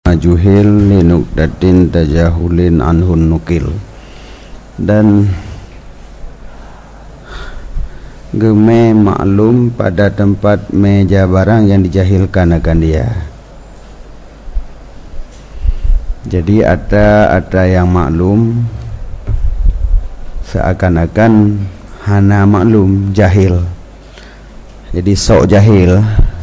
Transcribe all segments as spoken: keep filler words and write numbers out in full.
juhil linukdatin tajahulin anhun nukil. Dan geme maklum pada tempat meja barang yang dijahilkan akan dia. Jadi ada ada yang maklum seakan-akan hana maklum, jahil. Jadi sok jahil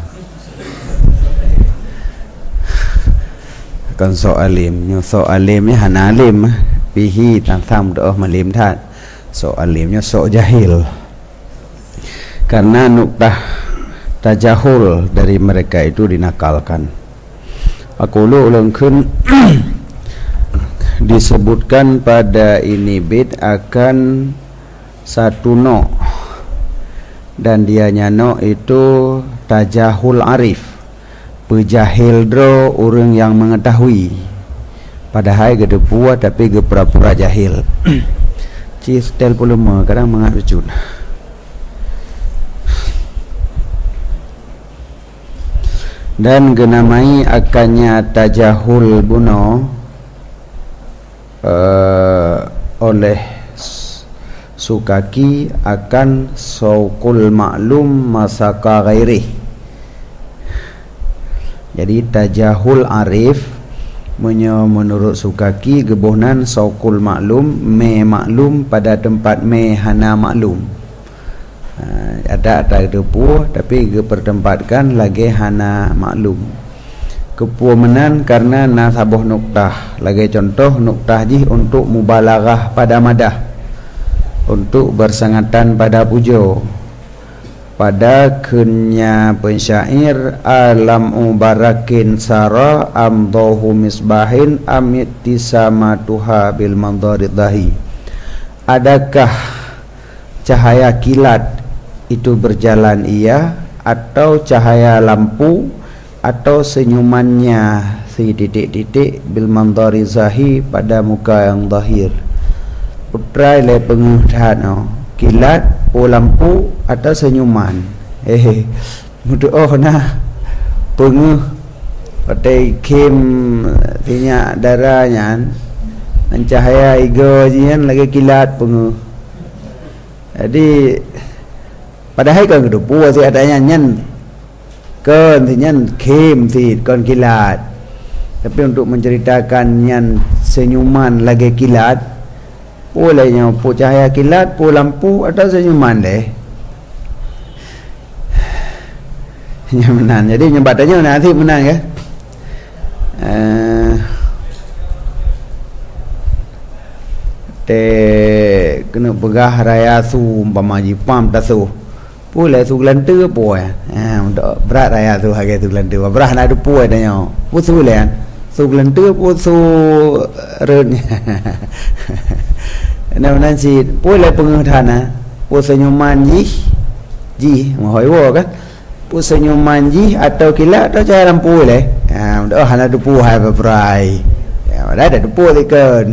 kan sok alim, nyo sok alimnya hana alim bihi tantam doh malim tat. Sok alimnya sok jahil. Karena nuktah tajahul dari mereka itu dinakalkan. Aku lu ulangkeun disebutkan pada ini bid akan satu no, dan dianya no itu tajahul arif, pejahil dro orang yang mengetahui padahal gede puas tapi ge pura-pura jahil. Cis tel puluma kadang mengarujun. Dan genamai akannya tajahul buno uh, oleh sukaki akan saukul maklum masaka ghairi. Jadi tajahul arif menurut sukaki gebohnan saukul maklum me maklum pada tempat me hana maklum. Uh, ada ada depu tapi ge pertempatkan lagi hana maklum. Kepumenan karena nasabuh nuktah. Lagi contoh nuktah ji untuk mubalaghah pada madah, untuk bersangatan pada pujo. Pada kenya pensyair alam ubarakin sara amdahu misbahin amittisamatuha bil mandaridahi. Adakah cahaya kilat itu berjalan ia, atau cahaya lampu, atau senyumannya si titik-titik bil mandarizahi pada muka yang zahir. Putra le pengudahan oh. Kilat o lampu atau senyuman. Eh mudah oh nah penguh pakai kem tinya darahnya dan cahaya ego jian lagi kilat penguh. Jadi padahal kan kedu puas si adanya nyen kan si nyen kem si kon kilat. Tapi untuk menceritakan nyen senyuman lagi kilat, bolehnya pu cahaya kilat, pu lampu atau senyuman deh. Nya menan. Jadi nyebatannya nanti menang ya. Uh, te kena pegah raya su umpama jipam tasu. Pulai su gelantu apa ya? Ah untuk berat raya su harga su gelantu. Berat nak ada puai tanya. Pu su lean. Su gelantu pu su ren. Nama nanti pulai pengudahan, pu senyuman ji, ji mahoi wo kan? Pu senyuman ji atau kilat atau cahaya lampu le. Ah untuk hana ada pu hai berai. Ya ada ada pu ikan.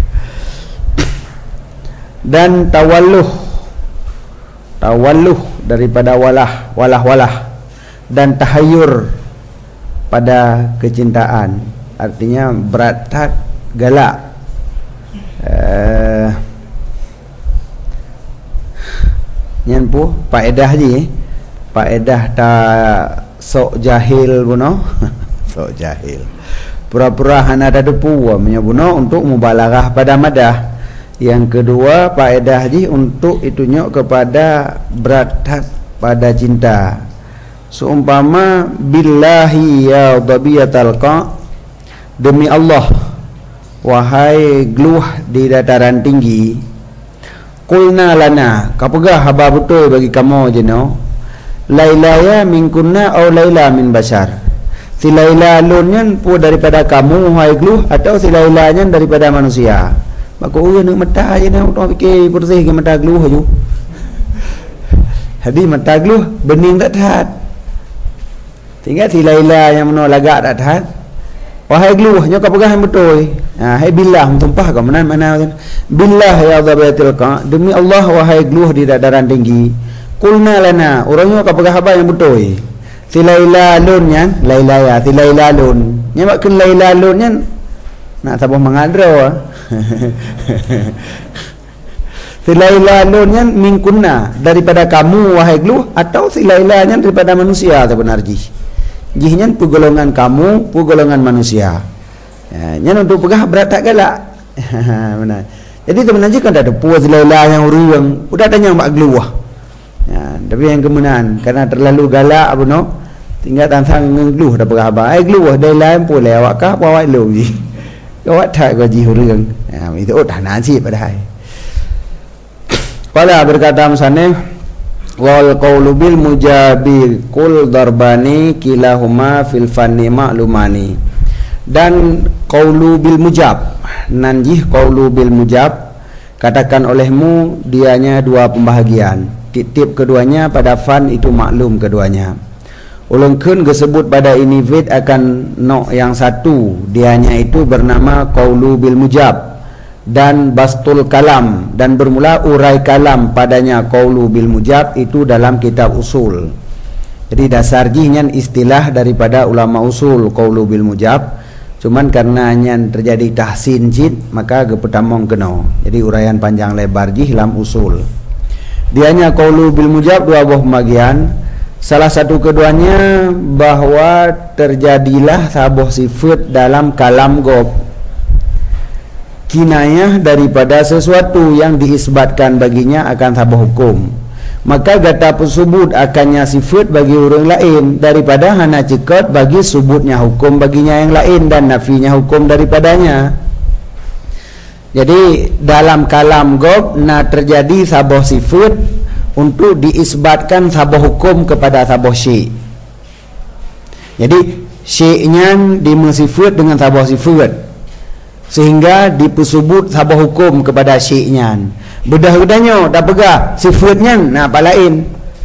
Dan tawalluh, tawalluh daripada walah, walah-walah, dan tahayur pada kecintaan, artinya berat tak galak. Uh, nyan pu faedah ji, faedah ta sok jahil buno, sok jahil. Pura-pura hana ada depu menyabuno untuk mubalaghah pada madah. Yang kedua faedah ji untuk itunya kepada berat pada cinta. Seumpama billahi ya dhabiyatal qa, demi Allah wahai gluh di dataran tinggi, qulna lana kapegah haba betul bagi kamu jeno, lailaya min kunna au laila min bashar. Si laila lunnya pu daripada kamu wahai gluh, atau si lailanya daripada manusia. Maka orang nak mata je nak orang fikir bersih ke mata gluh je. Hadis mata gluh bening tak tahat. Tinggal si laila yang mana lagak tak tahat. Wahai gluh nyo kapegah betul. Ha hai billah tumpah ke mana mana billah ya dhabatil qa, demi Allah wahai gluh di dataran tinggi. Qulna lana, orangnya kapegah apa yang betul. Silailalun nya lailaya silailalun nya mak ken lailalun nya nak sabah mengadra silailalun nya mingkunna daripada kamu wahai gluh atau silailanya daripada manusia sebenarnya jihnya pu golongan kamu pu golongan manusia ya nya untuk pegah berat tak galak benar jadi sebenarnya kan ada pu silailah yang urang udah tanya mak gluh ya tapi yang kemenangan karena terlalu galak apa no tinggal tansang ngegluh dah berapa ai gluh dah lain pun lewat kah bawa lu ji awak tak gaji hurang ha itu oh dah nasi padahal pada berkata misalnya wal qaulu bil mujabi kul darbani kilahuma fil fanni ma'lumani dan qaulu bil mujab nanjih qaulu bil mujab katakan olehmu dianya dua pembahagian tip-tip keduanya pada fan itu maklum keduanya ulungkeun disebut pada ini vid akan no yang satu dianya itu bernama qaulu bil mujab dan bastul kalam dan bermula urai kalam padanya qaulu bil mujab itu dalam kitab usul. Jadi dasar jihnya istilah daripada ulama usul qaulu bil mujab cuman karena nyan terjadi tahsin jid maka gepetamong keno. Jadi uraian panjang lebar jih dalam usul. Dianya qaulu bil mujab dua buah pembagian. Salah satu keduanya bahwa terjadilah sabuh sifat dalam kalam gob kinayah daripada sesuatu yang diisbatkan baginya akan sabuh hukum maka gata pesubut akannya sifat bagi orang lain daripada hana cekot bagi subutnya hukum baginya yang lain dan nafinya hukum daripadanya. Jadi dalam kalam gob na terjadi sabuh sifat untuk diisbatkan sabuh hukum kepada sabuh syai'. Jadi syai'nya dimensifat dengan sabuh sifat sehingga dipesubut sabuh hukum kepada syai'nya. Bedah-bedahnya dah pegah sifatnya nak apa lain.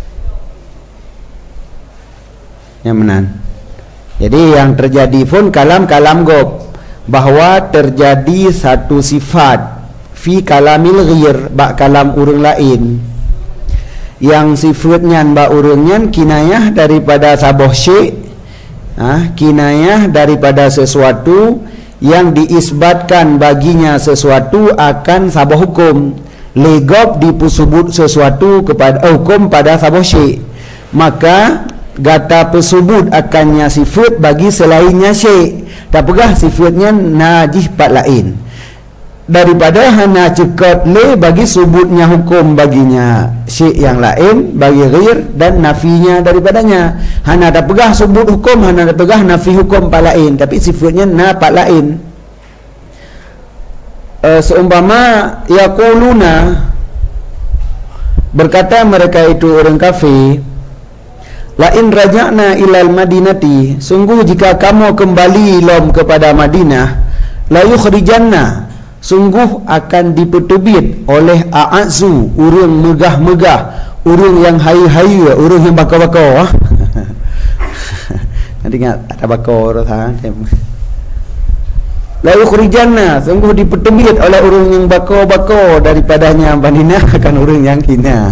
Yang menan. Jadi yang terjadi pun kalam-kalam gob bahawa terjadi satu sifat fi kalamil ghair ba kalam urang lain yang sifatnya ba urangnya kinayah daripada sabuh syai' ah kinayah daripada sesuatu yang diisbatkan baginya sesuatu akan sabuh hukum legob dipusubut sesuatu kepada oh, hukum pada sabuh syai' maka gata pesubut akannya sifat bagi selainnya syai' tak pegah sifatnya najih pat lain daripada hana cekot le bagi subutnya hukum baginya syai' yang lain bagi ghair dan nafinya daripadanya hana ada pegah subut hukum hana ada pegah nafi hukum pak lain tapi sifatnya na pak lain. Uh, seumpama yaquluna berkata mereka itu orang kafir la in raja'na ilal madinati sungguh jika kamu kembali lom kepada Madinah la yukhrijanna sungguh akan dipetubit oleh a'azu urang megah-megah urang yang hai-hai urang yang bakar-bakar nanti ingat ada bakar ha la yukhrijanna sungguh dipetubit oleh urang yang bakar-bakar daripadanya Madinah akan urang yang hina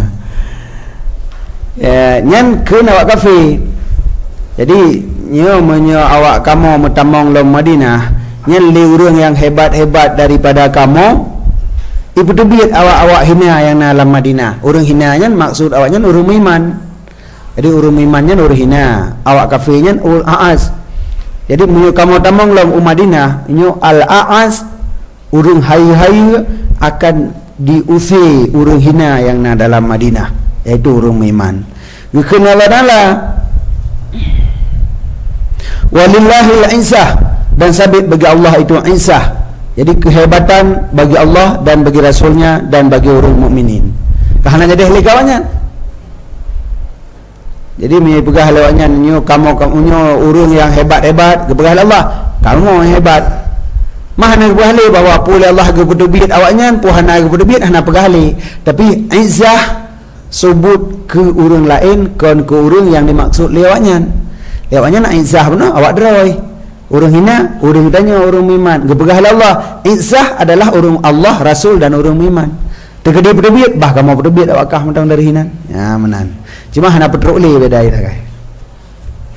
ya nyan keun awak kafir jadi nyo menyo awak kamu metamong lom Madinah nyali urang yang hebat-hebat daripada kamu ibu tebit awak-awak hina yang dalam Madinah urang hinanya maksud awaknya urang iman jadi urang imannya urang hina awak kafirnya ul aas jadi menyo kamu tamong lom Madinah nyo al aas urang hai-hai akan diusir urang hina yang na dalam Madinah yaitu urang iman dikenal-nala walillahil izzah dan sabit bagi Allah itu izzah jadi kehebatan bagi Allah dan bagi Rasulnya dan bagi orang mukminin kerana jadi ahli kawannya jadi mai pegah lewatnya nyo kamu kamu nyo urang yang hebat-hebat kepegah Allah kamu yang hebat mahana ahli bahawa pula Allah gebudubit awaknya puhana gebudubit hana pegah ahli tapi izzah sebut ke urang lain kon ke urang yang dimaksud lewatnya lewatnya nak izzah benar awak deroi orang hina orang tanya orang iman gepegah Allah izzah adalah orang Allah Rasul dan orang iman tegede pedebit bah kamu pedebit awakah mentang dari hina ya menan cuma hana petruk le beda ida kai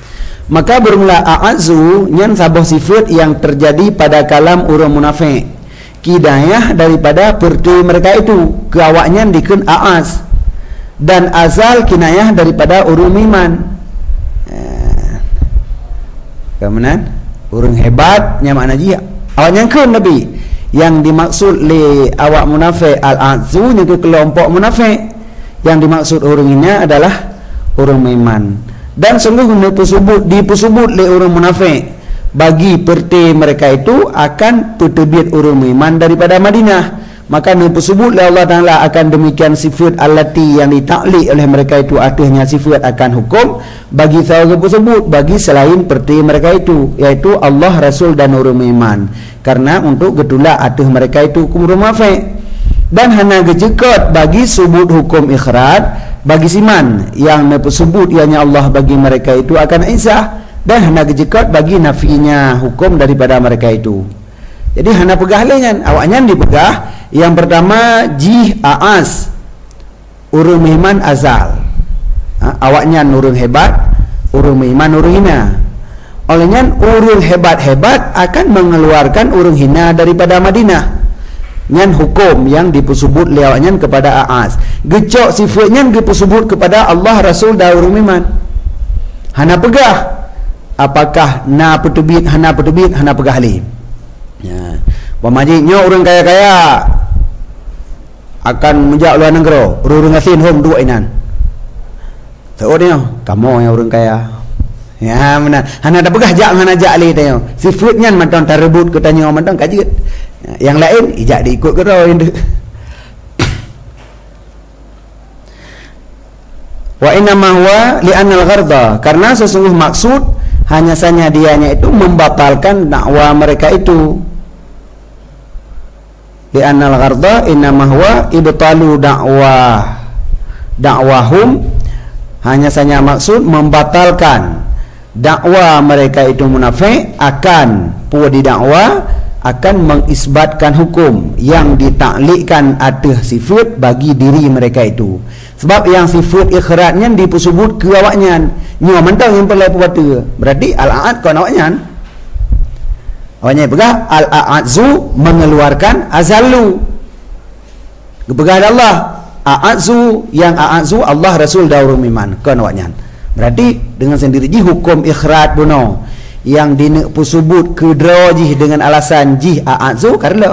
Maka bermula a'azu nyan sabah sifat yang terjadi pada kalam orang munafik. Kidayah daripada perti mereka itu ke awaknya dikun a'az. Dan azal kinayah daripada orang iman. Eh, kemudian orang hebat nya makna dia. Awaknya kun Nabi yang dimaksud le awak munafik al-azu nya ke kelompok munafik. Yang dimaksud orang ini adalah orang iman. Dan sungguh dipusubut dipusubut oleh orang munafik bagi perti mereka itu akan petebit orang iman daripada Madinah. Maka dipusubut oleh Allah Taala akan demikian sifat allati yang ditaklik oleh mereka itu atasnya sifat akan hukum bagi sahaja tersebut bagi selain perti mereka itu, yaitu Allah, Rasul dan orang iman. Karena untuk getulak atas mereka itu hukum orang munafik. Dan hana gejekot bagi subut hukum ikhrat bagi siman yang tersebut ianya Allah bagi mereka itu akan Isa, dan hana gejekot bagi nafinya hukum daripada mereka itu. Jadi hana pegah lengan awaknya dipegah. Yang pertama jih aas urung iman azal, ha, awaknya urung hebat, urung iman urung hina. Olehnya urung hebat-hebat akan mengeluarkan urung hina daripada Madinah. Nyan hukum yang dipusubut lewatnya kepada aas. Gecok sifatnya dipusubut kepada Allah, Rasul dan urung iman. Hana pegah apakah na petubit hana petubit hana pegah li. Ya. Pemajiknya orang kaya-kaya akan menjak luar negara, urung ngasin home dua inan. Tahu dia, kamu yang orang kaya. Ya mana, hana ada pegah jak hana jak li tanya. Sifutnya macam terebut ke tanya macam kajet. Yang lain ijak diikut ke roh ini. Wa inna ma huwa li anna al-gharda, karena sesungguh maksud hanya saja dianya itu membatalkan dakwah mereka itu. Li anna al-gharda inna ma huwa ibtalu dakwah dakwahum, hanya saja maksud membatalkan dakwah mereka itu munafik akan puas di dakwah akan mengisbatkan hukum yang ditaklikkan atas sifat bagi diri mereka itu. Sebab yang sifat ikhratnya dipusubut ke awaknya nyo mentang yang pelai puatu, berarti al-a'ad kon awaknya awaknya pegah al-a'adzu mengeluarkan azalu kepegah Allah a'adzu yang a'adzu Allah, Rasul dan orang iman kon awaknya. Berarti dengan sendiri ji hukum ikhrat buno yang dipusubut ke drojih dengan alasan jih a'adzu karena.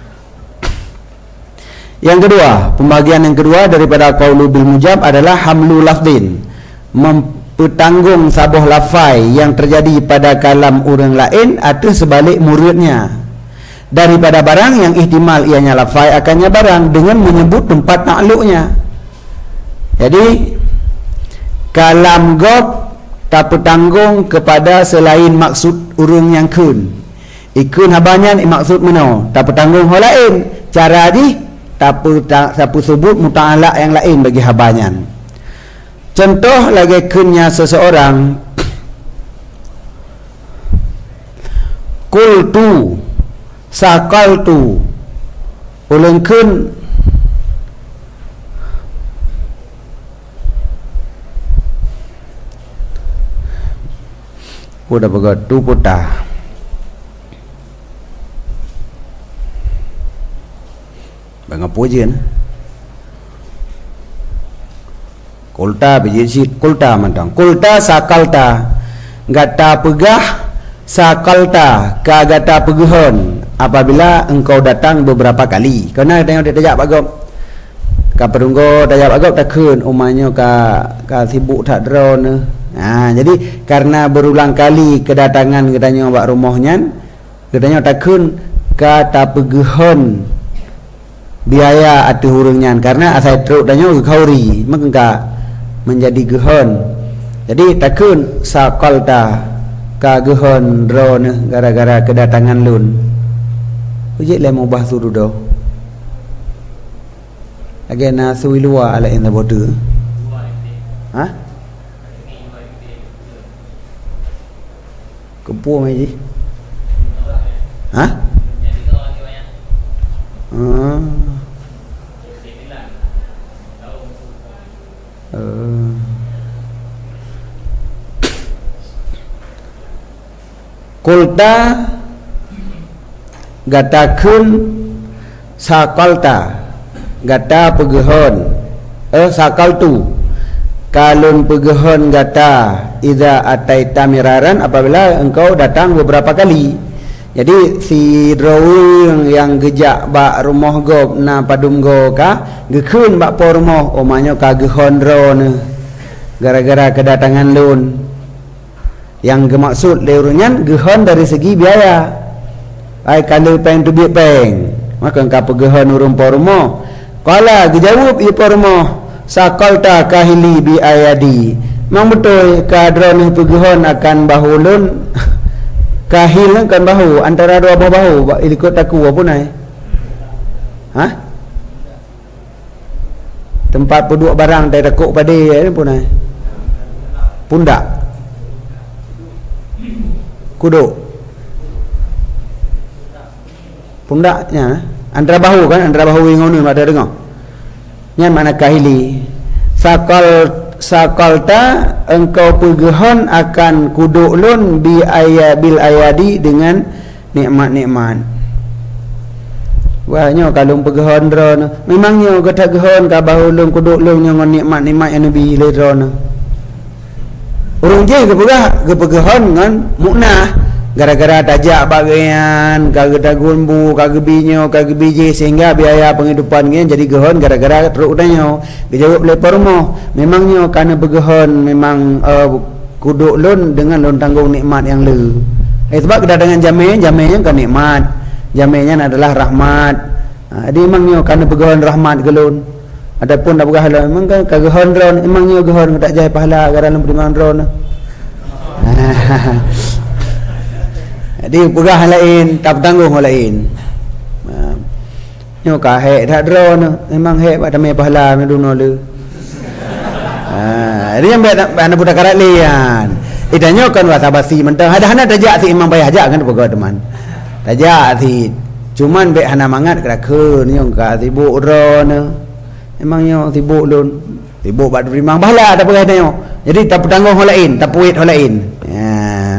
Yang kedua, pembagian yang kedua daripada qaulu bil mujab adalah hamlu lafdin, mempetanggung sabuh lafai yang terjadi pada kalam orang lain atau sebalik muridnya daripada barang yang ihtimal ianya lafai akannya barang dengan menyebut tempat takluknya. Jadi kalam gob tak petanggung kepada selain maksud urung yang kun ikun habanyan maksud mana tak petanggung hal lain cara di tak sapu sebut muta'ala yang lain bagi habanyan. Contoh lagi kunnya seseorang kultu sakaltu ulun kun udah begitu putar bang apa je na kulta biji kulta mantang kulta sakalta gata pegah sakalta ka gata peguhon apabila engkau datang beberapa kali. Karena tengok dia tajak bagop ka perunggo tajak bagop takun umanya ka ka sibuk tak drone. Nah, jadi karena berulang kali kedatangan katanya bak rumahnya, katanya takun kata peguhon biaya atu hurungnya karena asal teruk tanya kauri maka menjadi gehon. Jadi takun sakalta ka gehon drone gara-gara kedatangan lun. Ujik le mubah surudo. Agena suilua ala inda bodu. Ha? Kepu mai ji. Ha? Ah. Uh. Kulta gatakeun sakalta gata pegehon eh sakaltu kalun pegehon gata idza ataita miraran apabila engkau datang beberapa kali. Jadi si drawing yang gejak bak rumah go na padum go ka gekeun bak po rumah omanya ka gehon drone gara-gara kedatangan lun. Yang gemaksud leurunyan gehon dari segi biaya. Ai kalau peng tu biak peng, maka engkau pegehon urung po rumah. Kala gejawab i po rumah sakalta kahili bi ayadi. Mang betul ka drone pegehon akan bahulun kahil kan bahu antara dua buah bahu ikut taku apa nai? Hah? Tempat peduk barang tak takuk pada ni pun nai. Pundak. Kuduk. Pundaknya antara bahu kan, antara bahu yang ngono ada dengar. Yang mana kahili? Sakal sakalta engkau pegehon akan kuduk lun bi aya bil ayadi dengan nikmat-nikmat. Wahnya kalau pegehon drone memangnya kata gehon ka bahu lun kuduk lun dengan nikmat-nikmat yang nabi le drone. Urang je ke pegah ke pegehon kan muknah gara-gara tajak bagian kagak dagun bu kagak binyo kagak biji sehingga biaya penghidupan ni jadi gehon gara-gara teruk danyo dijawab oleh permo memangnya karena begehon memang uh, kuduk lun dengan lun tanggung nikmat yang le eh, sebab kedatangan jamai jamainya kan nikmat jamainya adalah rahmat. Ha, jadi memangnya karena begehon rahmat ke lun adapun dak begah memang kan kagehon ron memangnya gehon tak jaya pahala gara dalam beriman ron. Jadi pegah lain tak tanggung lain. Ha. Nyo ka hek dak drone memang hek pada me pahala me duno le. Ha, dia yang bana budak karat lian. Idanyo kan wa tabasi mentang ada hana tajak si imam bayah ajak kan pegah teman. Tajak si cuman be hana mangat kerakun nyo ka sibuk drone. Memangnya sibuk lun. Sibuk bak beriman pahala tak pegah nyo. Jadi tak tanggung lain, tak puit lain. Ya.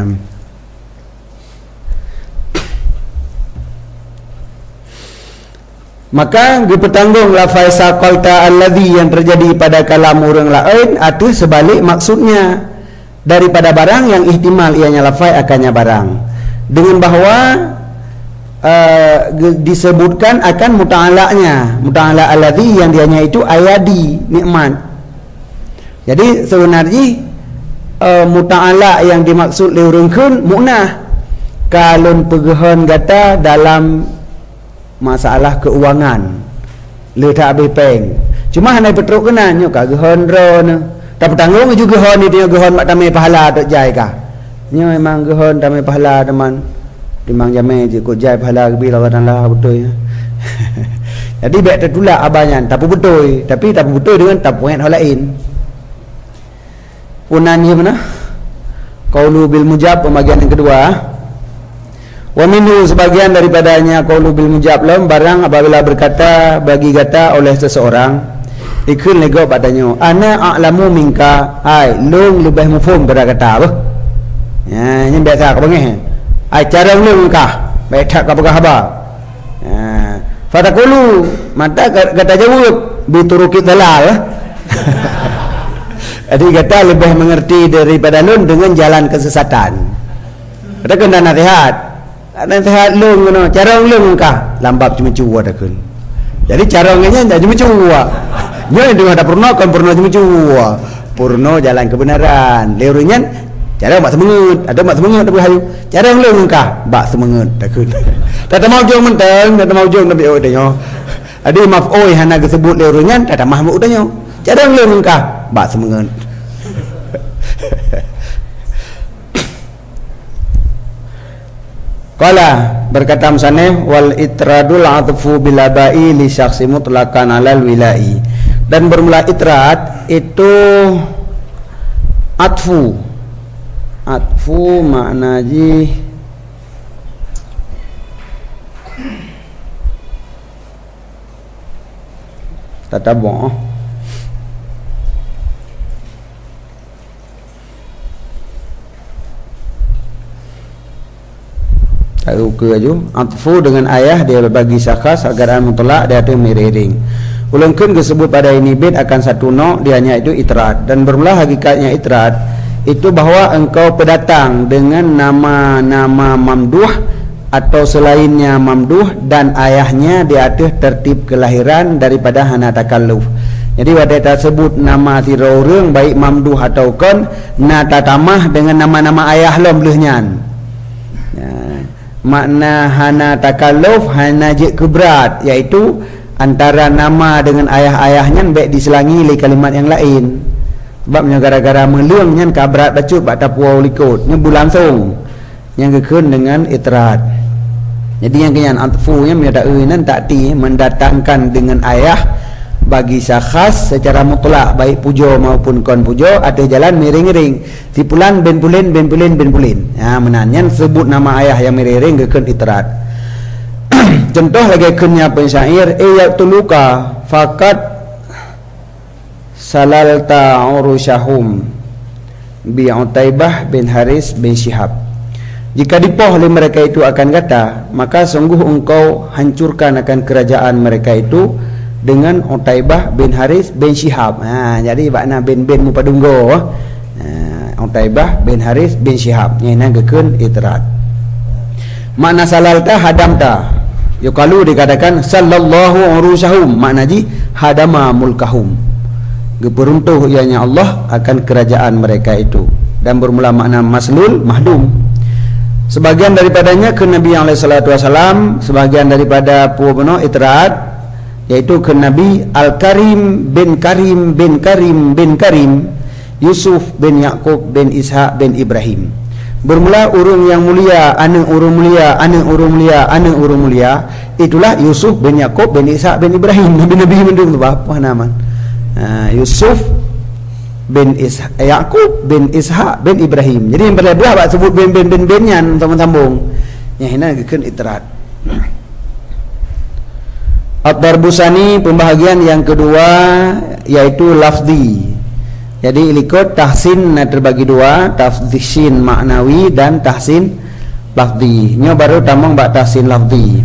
Maka dipetanggung lafaz saqalta alladhi yang terjadi pada kalam orang lain atau sebalik maksudnya daripada barang yang ihtimal ianya lafaz akannya barang dengan bahawa uh, disebutkan akan muta'alaknya muta'alak alladhi yang dianya itu ayadi nikmat. Jadi sebenarnya uh, muta'alak yang dimaksud leurungkeun munah kalun pegehon gata dalam masalah keuangan le tak habis peng cuma hanai petruk kena nyo ka gehon ron tak bertanggung juga gehon itu gehon mak tamai pahala tok jai ka nyo memang gehon tamai pahala teman timang jamai je kok jai pahala bila orang lah betul ya. Jadi baik tertulak abanya tak betul tapi tak betul dengan tak poin hal lain punannya mana qaulu bil mujab pembagian yang kedua. Wa minhu sebagian daripadanya qaulu bil mujab lam barang apabila berkata bagi kata oleh seseorang ikun lego padanya ana a'lamu minka ai lung lebih mufhum pada kata apa ya ini biasa ka bangeh ai cara lung ka baik tak ka bagah ba ha fataqulu mata kata jawab bituruki dalal. Jadi kata lebih mengerti daripada lun dengan jalan kesesatan. Kata kena nasihat nasihat lung ngono cara lung ka lambap cuma cuwa dakun. Jadi cara ngenya tak cuma cuwa. Nyo dengan ada purno kan purno cuma cuwa. Purno jalan kebenaran. Leurunyan cara mak semengut, ada mak semengut tapi hayu. Cara lung ka bak semengut dakun. Tak mau jong menteng, tak mau jong tapi oh danyo. Adi maaf oi hana disebut leurunyan tak mahmud danyo. Cara lung ka bak semengut. Qala berkata musannif wal itradul atfu bil abai li syakhsi mutlaqan alal wilai dan bermula itrad itu atfu atfu makna ji tatabu tak uka ju atfu dengan ayah dia bagi syakhas agar mutlak dia tu miriring. Ulangkeun disebut pada ini bid akan satu no dianya itu itrad, dan bermula hakikatnya itrad itu bahwa engkau pendatang dengan nama-nama mamduh atau selainnya mamduh dan ayahnya di atas tertib kelahiran daripada hana takalluf. Jadi wadah tersebut nama tira urang baik mamduh atau kon na tatamah dengan nama-nama ayah lom leuhnyan. Ya, makna hana takalluf hana je keberat, iaitu antara nama dengan ayah-ayahnya baik diselangi oleh kalimat yang lain. Sebabnya gara-gara meleung nyan kabrat bacut bak tapuau likut nyebu langsung yang gekeun dengan itrad. Jadi yang kenyan atfu nya menyata eunan takti mendatangkan dengan ayah bagi syakhas secara mutlak baik pujo maupun kon pujo ada jalan miring-miring si pulan ben pulin ben pulin ben pulin. Ha menanyan sebut nama ayah yang miring gekeun itrad. Contoh lagi kenya pensyair ayatuluka faqat salalta urusyahum bi Utaibah bin Haris bin Syihab. Jika dipoh oleh mereka itu akan kata, maka sungguh engkau hancurkan akan kerajaan mereka itu dengan Utaibah bin Haris bin Syihab. Ha, jadi makna bin-bin mu padunggo. Ha, Utaibah bin Haris bin Syihab. Nyana gekeun itrad. Makna salalta hadamta. Yo kalau dikatakan sallallahu urusyahum, makna ji hadama mulkahum. Geperuntuh ianya Allah akan kerajaan mereka itu, dan bermula makna maslul mahdum. Sebagian daripadanya ke Nabi alaihi salatu wasalam, sebagian daripada pu'bano itrad yaitu ke Nabi Al-Karim bin Karim bin Karim bin Karim Yusuf bin Yaqub bin Ishaq bin Ibrahim. Bermula urung yang mulia, anak urung mulia, anak urung mulia, anak urung mulia, itulah Yusuf bin Yaqub bin Ishaq bin Ibrahim. Nabi-nabi mendung tu apa nama? Uh, Yusuf bin Ishaq, Yaqub bin Ishaq bin Ibrahim. Jadi yang berlebihan bak sebut bin bin bin bin nyan sambung-sambung. Yang hina gekeun itrad. At-Tarbusani pembahagian yang kedua yaitu lafzi. Jadi ikut tahsin terbagi dua, tahsin maknawi dan tahsin lafzi. Nya baru tamang bak tahsin lafzi.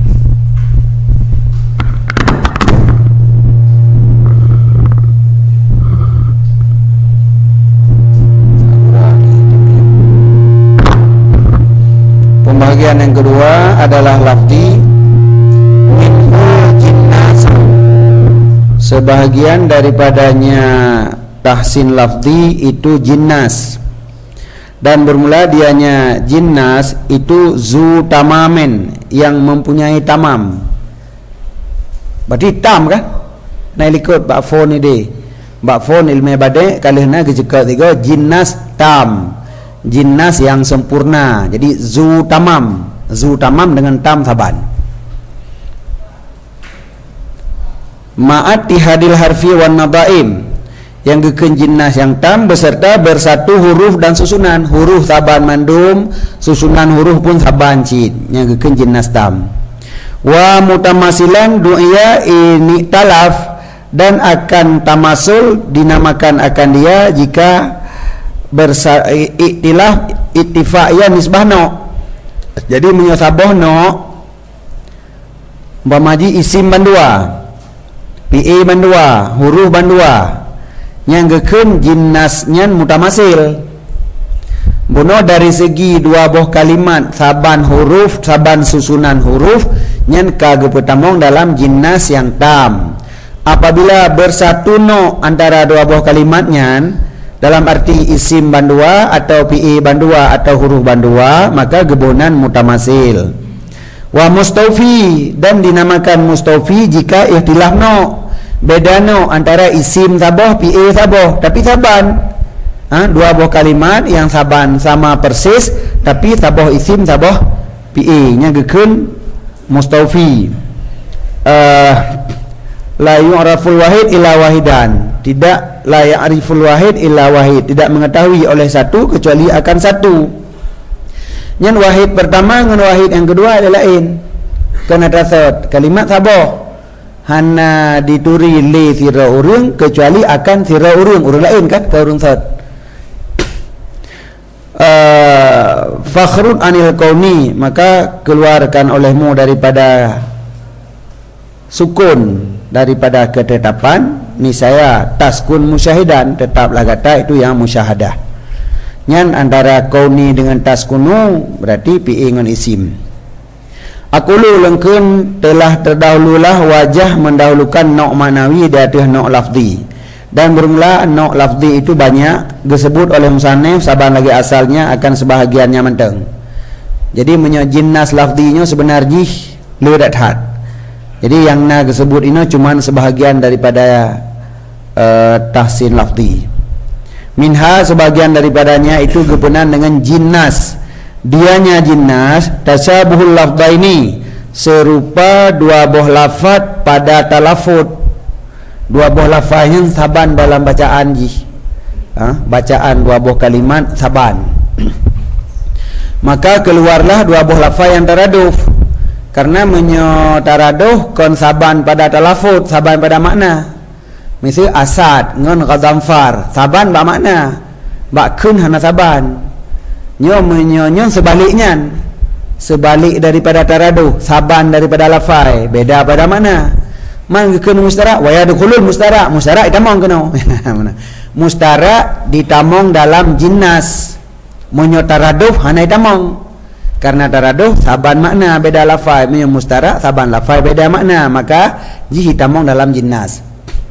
Pembahagian yang kedua adalah lafzi. Sebahagian daripadanya tahsin lafzi itu jinnas, dan bermula dianya jinnas itu zu tamamen, yang mempunyai tamam. Berarti tam kan? Nah ikut bak fon ini, bak fon ilmu badai kalihna kejeka tiga jinnas tam, jinnas yang sempurna. Jadi zu tamam, zu tamam dengan tam saban. Ma'at tihadil harfi wan nadaim, yang gekeun jinnas yang tam beserta bersatu huruf dan susunan. Huruf saban mandum, susunan huruf pun saban cid, yang gekeun jinnas tam. Wa mutamasilan du'iya ini talaf, dan akan tamasul dinamakan akan dia jika beriktilaf ittifaqiyah nisbahno. Jadi menyosabah no umpamaji isim bandua, P A bandua, huruf bandua, yang gekeun jinnasnya mutamasil. Bono dari segi dua buah kalimat saban huruf, saban susunan huruf nyen kagepetamong dalam jinnas yang tam. Apabila bersatu no antara dua buah kalimatnya dalam arti isim bandua atau P A bandua atau huruf bandua, maka gebonan mutamasil. Wa mustawfi, dan dinamakan mustawfi jika ikhtilaf no, beda no antara isim saboh P A saboh tapi saban. Ha, dua buah kalimat yang saban sama persis tapi saboh isim saboh P A nya gekeun mustawfi. Uh, la yu'raful wahid illa wahidan, tidak la ya'riful wahid illa wahid, tidak mengetahui oleh satu kecuali akan satu. Yang wahid pertama dengan wahid yang kedua adalah lain. Kena tasad kalimat saboh hana dituri li sira urang kecuali akan sira urang, urang lain kan ke urang sad. Uh, fakhrun anil kauni, maka keluarkan olehmu daripada sukun, daripada ketetapan. Niscaya taskun musyahidan, tetaplah kata itu yang musyahadah. Nyan antara kauni dengan taskunu berarti pi dengan isim. Aqulu lengkeun telah terdahululah wajah mendahulukan nok manawi di atas nok lafzi. Dan bermula nok lafzi itu banyak disebut oleh musannif saban lagi asalnya akan sebahagiannya menteng. Jadi menyo jinnas lafzinya sebenarnya leurat hat. Jadi yang na disebut ini cuman sebahagian daripada uh, tahsin lafzi. Minha sebagian daripadanya itu gepenan dengan jinnas. Dianya jinnas tasyabuhul lafzaini, serupa dua buah lafaz pada talafut. Dua buah lafaz yang saban dalam bacaan ji. Ha? Bacaan dua buah kalimat saban. Maka keluarlah dua buah lafaz yang taraduh. Karena menyo taraduh kon saban pada talafut, saban pada makna. Misal asad ngon ghazamfar, saban ba makna. Ba kun hana saban. Nyo menyonyo sebaliknya, sebalik daripada taraduh, saban daripada lafai, beda pada mana? Man keun mustara, wa yadkhulul mustara, mustara itamong kena. Mustara ditamong dalam jinnas. Menyo taraduh hana itamong. Karena taraduh saban makna beda lafai, menyo mustara saban lafai beda makna, maka ji hitamong dalam jinnas.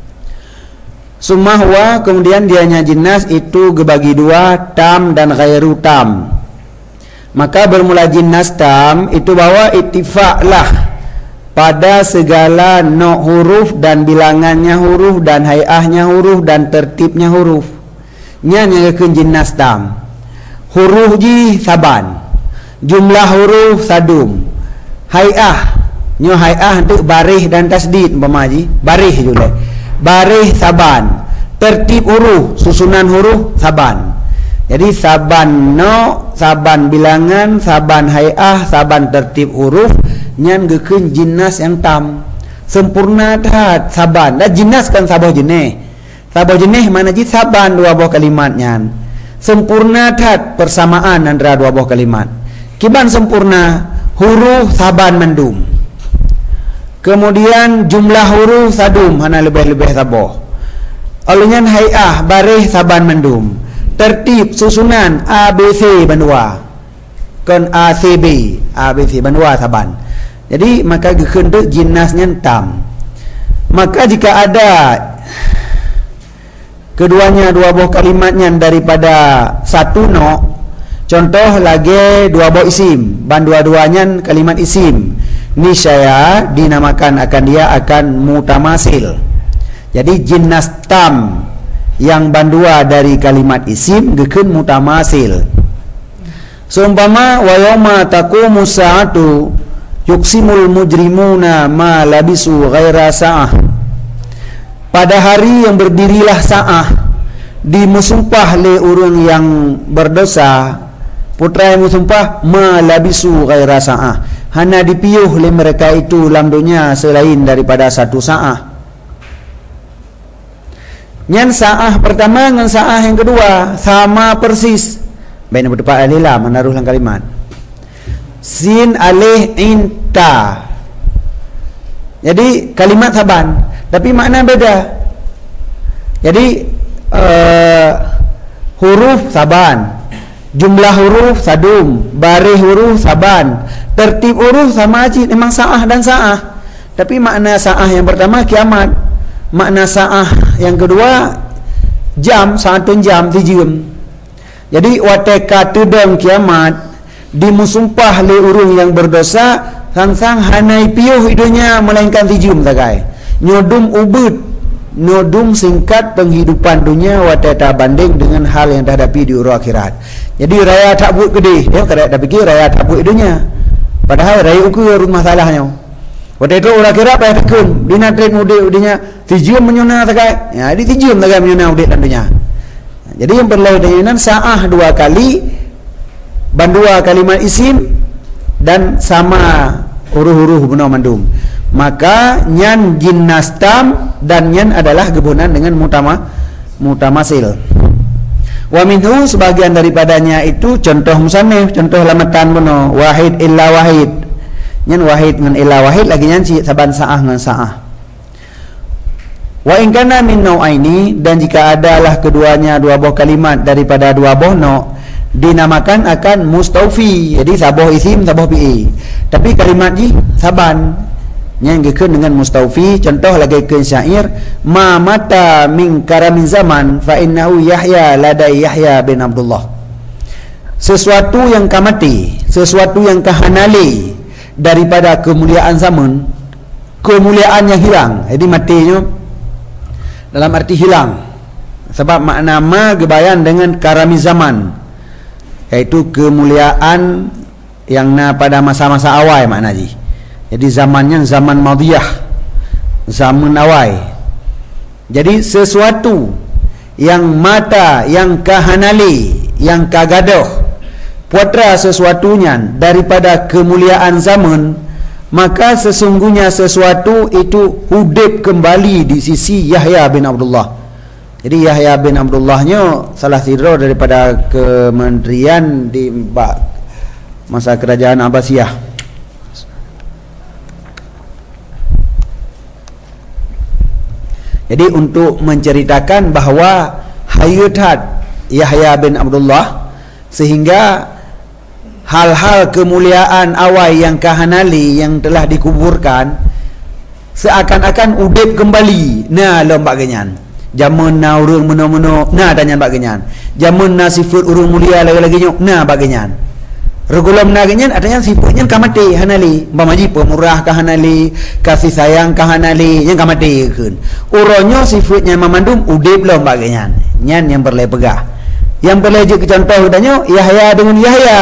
Summa huwa, kemudian dianya jinnas itu gebagi dua, tam dan ghairu tam. Maka bermula jinnas tam itu bahwa ittifaqlah pada segala no huruf dan bilangannya huruf dan hayahnya huruf dan tertibnya huruf. Nya nyangkeun jinnas tam. Huruf ji saban. Jumlah huruf sadum. Hayah nyo hayah untuk barih dan tasdid umpama ji, barih jule. Barih saban, tertib huruf, susunan huruf saban. Jadi saban no, saban bilangan, saban hayah, saban tertib huruf, nyan gekeun jinnas yang tam. Sempurna tat saban. Dan jinnas kan saboh jenih. Saboh jenih mana ji saban dua buah kalimat nyan. Sempurna tat persamaan antara dua buah kalimat. Kiban sempurna huruf saban mendum. Kemudian jumlah huruf sadum hana lebih-lebih saboh. Alunyan hayah barih saban mendum. Tertib susunan A B C bandua. Kon A C B, A B C bandua saban. Jadi maka gekeun tu jinnasnya tam. Maka jika ada keduanya dua buah kalimatnya daripada satu no, contoh lagi dua buah isim, ban dua-duanya kalimat isim. Niscaya dinamakan akan dia akan mutamasil. Jadi jinnas tam yang bandua dari kalimat isim gekeun mutamasil. Seumpama wa yauma taqumu sa'atu yuqsimul mujrimuna ma labisu ghaira sa'ah. Pada hari yang berdirilah sa'ah, dimusumpah le urang yang berdosa, putra yang musumpah ma labisu ghaira sa'ah. Hana dipiyuh oleh mereka itu dalam dunia selain daripada satu sa'ah. Nyan sa'ah pertama dengan sa'ah yang kedua sama persis. Baik berdepan alihlah menaruh dalam kalimat. Sin alih inta. Jadi kalimat saban, tapi makna beda. Jadi uh, huruf saban, jumlah huruf sadum, barih huruf saban, tertib huruf sama aja, memang sa'ah dan sa'ah. Tapi makna sa'ah yang pertama kiamat, makna sa'ah yang kedua jam, satu jam tijum. Jadi wateka tudong kiamat dimusumpah le urung yang berdosa sang-sang hanai piuh hidupnya melainkan tijum takai. Nyodum ubud, nyodum singkat penghidupan dunia wateta banding dengan hal yang dihadapi di urang akhirat. Jadi raya tak buat gede, ya kada tak fikir raya tak buat dunia. Padahal raya uku urut masalahnya. Waktu itu orang kira payah tekun dina tren udik udinya tijum menyuna takai. Ya, di tijum takai menyuna udik dan dunia. Jadi yang perlu dengan sa'ah dua kali, bandua kalimat isim dan sama huruf-huruf benar mandum. Maka nyan jinnas tam dan nyan adalah gebunan dengan mutama mutamasil. Wa minhu sebagian daripadanya itu contoh musannif, contoh lamatan bono wahid illa wahid. Nyen wahid ngan illa wahid lagi nyan si saban saah ngan saah. Wa in kana min nau'aini, dan jika adalah keduanya dua buah kalimat daripada dua buah no, dinamakan akan mustaufi. Jadi sabuh isim sabuh fi'il. Tapi kalimat ji saban yang dikeun dengan mustaufi. Contoh lagi ke syair, ma mata min karamin zaman fa innahu Yahya ladai Yahya bin Abdullah. Sesuatu yang kamati, sesuatu yang kahanali daripada kemuliaan zaman, kemuliaan yang hilang. Jadi matinya dalam arti hilang, sebab makna ma gebayan dengan karami zaman, yaitu kemuliaan yang na pada masa-masa awal makna ji. Jadi zamannya zaman madiyah, zaman awal. Jadi sesuatu yang mata, yang kahanali, yang kagadoh putra sesuatunya daripada kemuliaan zaman, maka sesungguhnya sesuatu itu hidup kembali di sisi Yahya bin Abdullah. Jadi Yahya bin Abdullahnya salah satu daripada kementerian di masa kerajaan Abbasiyah. Jadi untuk menceritakan bahawa hayat Yahya bin Abdullah, sehingga hal-hal kemuliaan awal yang kahanali yang telah dikuburkan seakan-akan udip kembali. Nah lembak genyan jamun na urung meno-meno, nah tanya bak genyan jamun na sifat urung mulia lagi-lagi nyok, nah bak genyan regulam na genyan adanya sifatnya kamati hanali, bamaji pemurah kahanali, kasih sayang kahanali yang kamati keun. Uronyo sifatnya memandum udip lembak genyan nyan yang berlai pegah. Yang berlai je ke contoh udanyo Yahya dengan Yahya.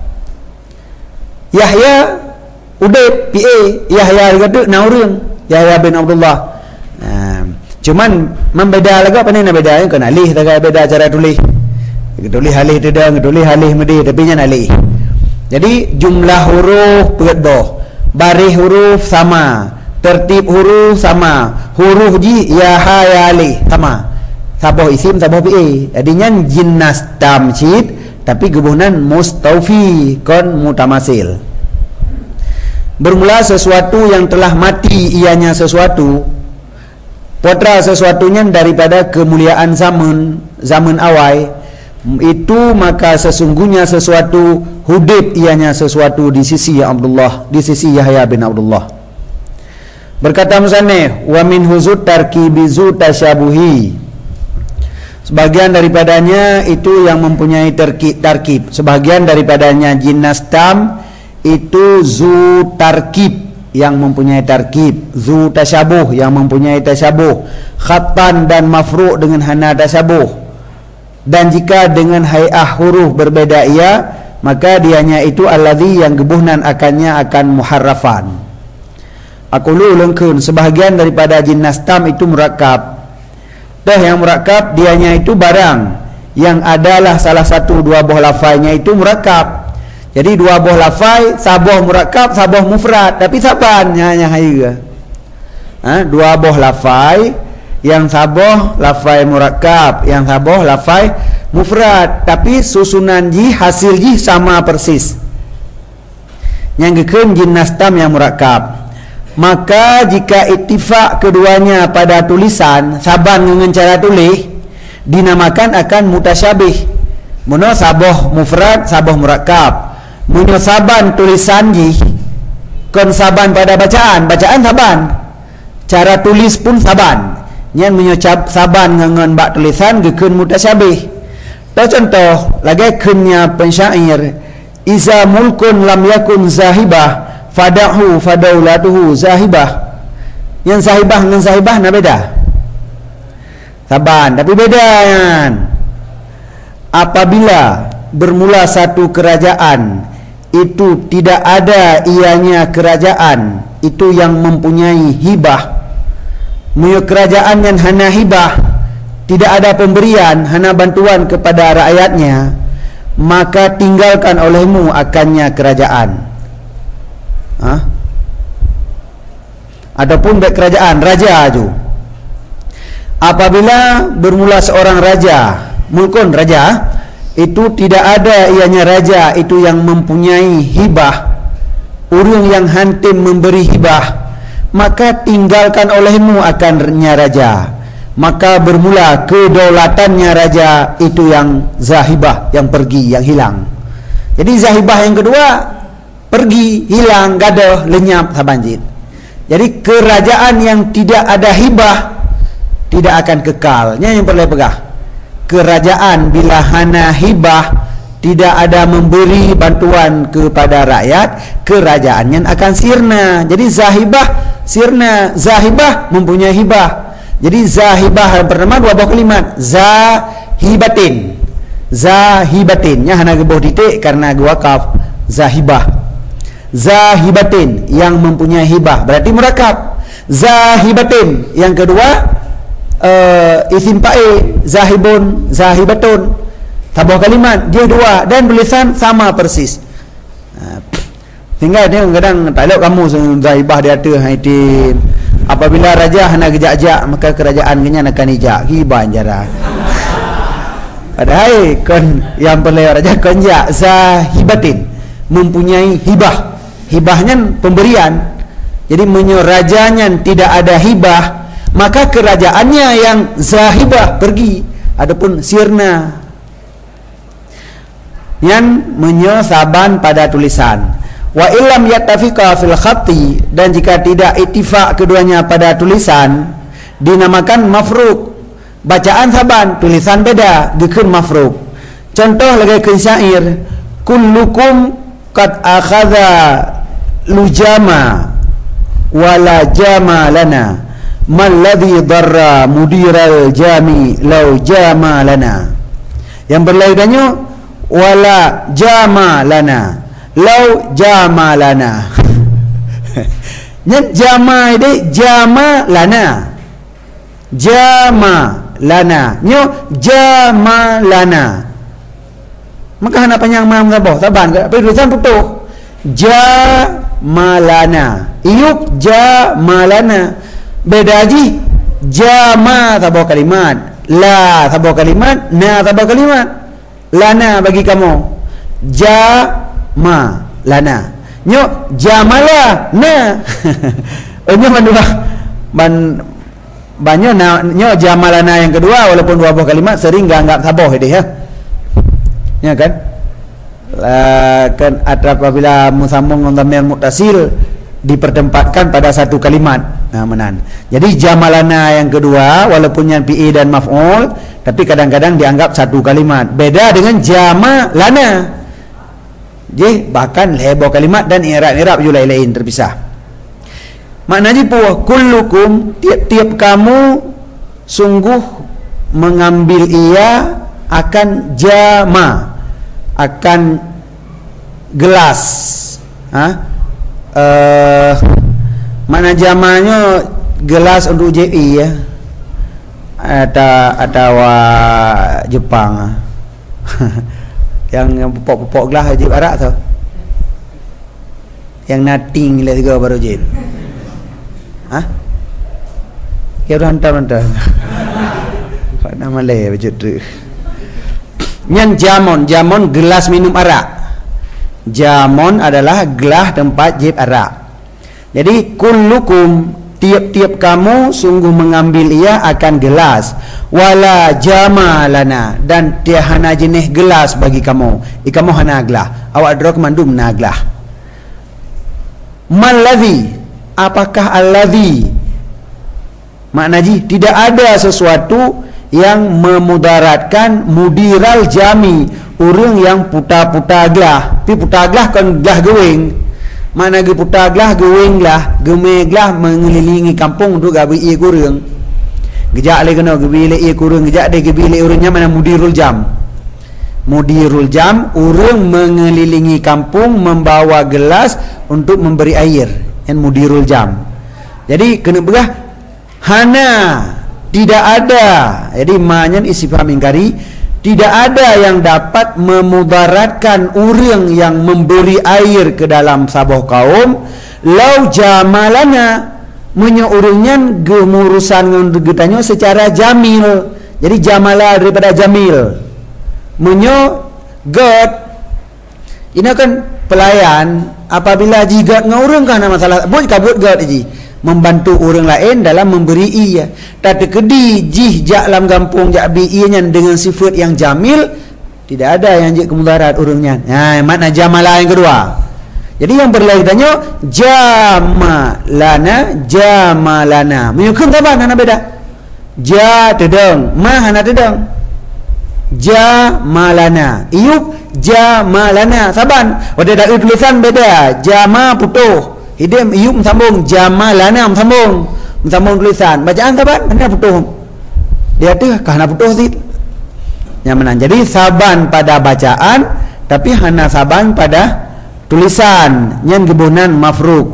Yahya udip P A, Yahya kata naurung Yahya bin Abdullah. Nah, cuman membeda lagi apa ni nak beda kan alih tak beda cara tulis. Tulis alih tidak, tulis alih medi tapi nya alih. Jadi jumlah huruf berbeda, baris huruf sama, tertib huruf sama, huruf ji ya ha ya alih sama. Sabuh isim sabuh fi'il. Jadinya jinnas tamcid tapi gebunan mustaufi kon mutamasil. Bermula sesuatu yang telah mati ianya sesuatu, putra sesuatunya daripada kemuliaan zaman zaman awal itu, maka sesungguhnya sesuatu hudib ianya sesuatu di sisi Abdullah, di sisi Yahya bin Abdullah. Berkata musannif, wa min huzut tarkibi zu tasyabuhi, sebagian daripadanya itu yang mempunyai terkib, tarkib. Sebagian daripadanya jinnas tam itu zu tarkib yang mempunyai tarkib, zu tasyabuh yang mempunyai tasyabuh, khatan dan mafru' dengan hana tasyabuh. Dan jika dengan hay'ah huruf berbeda ia, maka dianya itu alladhi yang gebuhnan akannya akan muharrafan. Aku lulungkun sebahagian daripada jinnas tam itu murakkab. Dah yang murakkab dianya itu barang yang adalah salah satu dua buah lafaznya itu murakkab. Jadi dua buah lafaz, sabuh murakkab, sabuh mufrad, tapi saban hanya hayu. Ha, dua buah lafaz, yang sabuh lafaz murakkab, yang sabuh lafaz mufrad, tapi susunan ji hasil ji sama persis. Yang gekeun jinnas tam yang murakkab. Maka jika ittifaq keduanya pada tulisan, saban dengan cara tulis, dinamakan akan mutasyabih. Muno sabuh mufrad, sabuh murakkab. Muno saban tulisan ji, kon saban pada bacaan, bacaan saban. Cara tulis pun saban. Yang menyucap saban dengan bak tulisan gekeun mutasyabih. Tahu contoh lagi keunnya pensyair, iza mulkun lam yakun zahibah fadahu fadaulatuhu zahibah. Yang zahibah dengan zahibah nak beda. Saban tapi beda kan. Apabila bermula satu kerajaan itu tidak ada ianya kerajaan itu yang mempunyai hibah. Muya kerajaan yang hana hibah, tidak ada pemberian, hana bantuan kepada rakyatnya, maka tinggalkan olehmu akannya kerajaan. Ha? Adapun baik kerajaan raja tu, apabila bermula seorang raja mulkun raja, itu tidak ada ianya raja itu yang mempunyai hibah, urang yang hantim memberi hibah, maka tinggalkan olehmu akannya raja, maka bermula kedaulatannya raja itu yang zahibah, yang pergi, yang hilang. Jadi zahibah yang kedua pergi, hilang, gaduh, lenyap, sabanjit. Jadi kerajaan yang tidak ada hibah tidak akan kekalnya. Yang perlu pegah, kerajaan bila hana hibah, tidak ada memberi bantuan kepada rakyat, kerajaannya akan sirna. Jadi zahibah sirna, zahibah mempunyai hibah. Jadi zahibah yang pertama dua buah kalimat, zahibatin, zahibatinnya hana gebuh titik karena gua kaf, zahibah, zahibatin yang mempunyai hibah berarti murakab. Zahibatin yang kedua uh, isim fa'il, zahibun, zahibatun, tabuh kalimat dia dua dan tulisan sama persis. Uh, tinggal dia kadang tak elok kamu zahibah dia ada haitin. Apabila raja hana gejak-jak maka kerajaan kenya akan ijak hibah jara. Padahal kon yang perlu raja konjak zahibatin mempunyai hibah. Hibahnya pemberian. Jadi menyo rajanya tidak ada hibah, maka kerajaannya yang zahibah pergi, adapun sirna. Yang menyo saban pada tulisan. Wa illam yattafiqa fil khatti, dan jika tidak ittifaq keduanya pada tulisan dinamakan mafruq. Bacaan saban, tulisan beda, dikeun mafruq. Contoh lagi ke syair, kullukum qad akhadha lujama wala jama lana man ladhi darra mudiral jami law jama lana. Yang berlainnya wala jama lana law jama lana. Nyat jama ini jama lana, jama lana nyo jama lana, maka hana panjang mam sabah saban ke tulisan putuh jamalana, iyuk jamalana, beda aji jama sabah kalimat, la sabah kalimat, na sabah kalimat, lana bagi kamu, jama lana nyo jamala na. Onyo mandua ban banyak na nyo jamalana yang kedua walaupun dua buah kalimat sering enggak anggap sabah dia ya. Ya kan? Uh, kan apabila musambung dhamir muttasil dipertempatkan pada satu kalimat. Nah, menan. Jadi jamalana yang kedua walaupun yang fi'il dan maf'ul tapi kadang-kadang dianggap satu kalimat. Beda dengan jamalana. Jadi bahkan heboh kalimat dan i'rab-i'rab juga lain-lain terpisah. Maknanya puah kullukum, tiap-tiap kamu sungguh mengambil ia akan jama, akan gelas. Ha? Uh, mana jamanya gelas untuk J I ya? Atau atau uh, Jepang. yang yang pupuk-pupuk gelas Jep Arab tu. Yang nothing lah juga baru Jep. Ha? Kira hantar-hantar. Pak nama le baca tu. Yang jamon, jamon gelas minum arak. Jamon adalah gelas tempat jeb arak. Jadi kullukum, tiap-tiap kamu sungguh mengambil ia akan gelas. Wala jamalana, dan tiada jenis gelas bagi kamu. Ikamu hana gelas. Awak drok mandum na gelas. Maladhi, apakah alladhi? Maknanya tidak ada sesuatu yang memudaratkan mudiral jami, urang yang puta-puta gelah. Pi puta gelah kan gelah gewing. Mana ge puta gelah gewing lah, geme gelah mengelilingi kampung tu gabi ie kurang. Gejak le kena gebile ie kurang, gejak de gebile urangnya mana mudirul jam. Mudirul jam, urang mengelilingi kampung membawa gelas untuk memberi air. Yang mudirul jam. Jadi kena begah hana, tidak ada. Jadi ma'nya istifham ingkari, tidak ada yang dapat memudaratkan urang yang memberi air ke dalam sabah kaum. Lau jamalana, menyo urangnya gemurusan ngegetanyo secara jamil. Jadi jamala daripada jamil. Munyo god ini kan pelayan apabila jigat dengan orang kan masalah boleh kabut god ji membantu orang lain dalam memberi ia. Tapi kedi jih jak dalam kampung jak bi ianya dengan sifat yang jamil, tidak ada yang jik kemudarat orangnya. Nah, makna jamala yang kedua. Jadi yang berlain tanya jamalana jamalana. Menyukur taban hana beda. Ja tedeng, ma hana tedeng. Jamalana. Iyuk jamalana saban. Wada dak tulisan beda. Jama putuh. Hidim iyuk sambung jamalana sambung. Sambung tulisan. Bacaan saban hana putuh. Dia tu kahana putuh sit. Yang menang. Jadi saban pada bacaan tapi hana saban pada tulisan. Yang gebunan mafruk.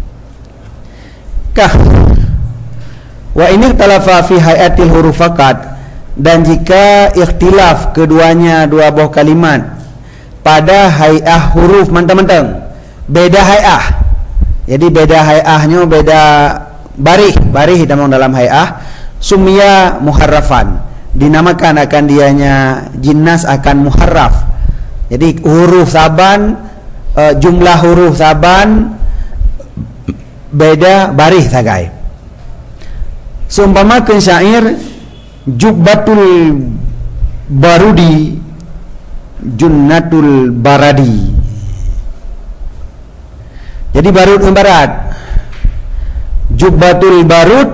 Kah wa ini talafa fi hayatil huruf faqat, dan jika ikhtilaf keduanya dua buah kalimat pada hayah huruf mentang-mentang beda hayah, jadi beda hayahnya beda barih barih dalam dalam hayah, sumia muharrafan, dinamakan akan dianya jinas akan muharraf. Jadi huruf saban uh, jumlah huruf saban beda barih sagai. Seumpamakan syair jubbatul barudi junnatul baradi. Jadi barud dan barat. Jubbatul barud,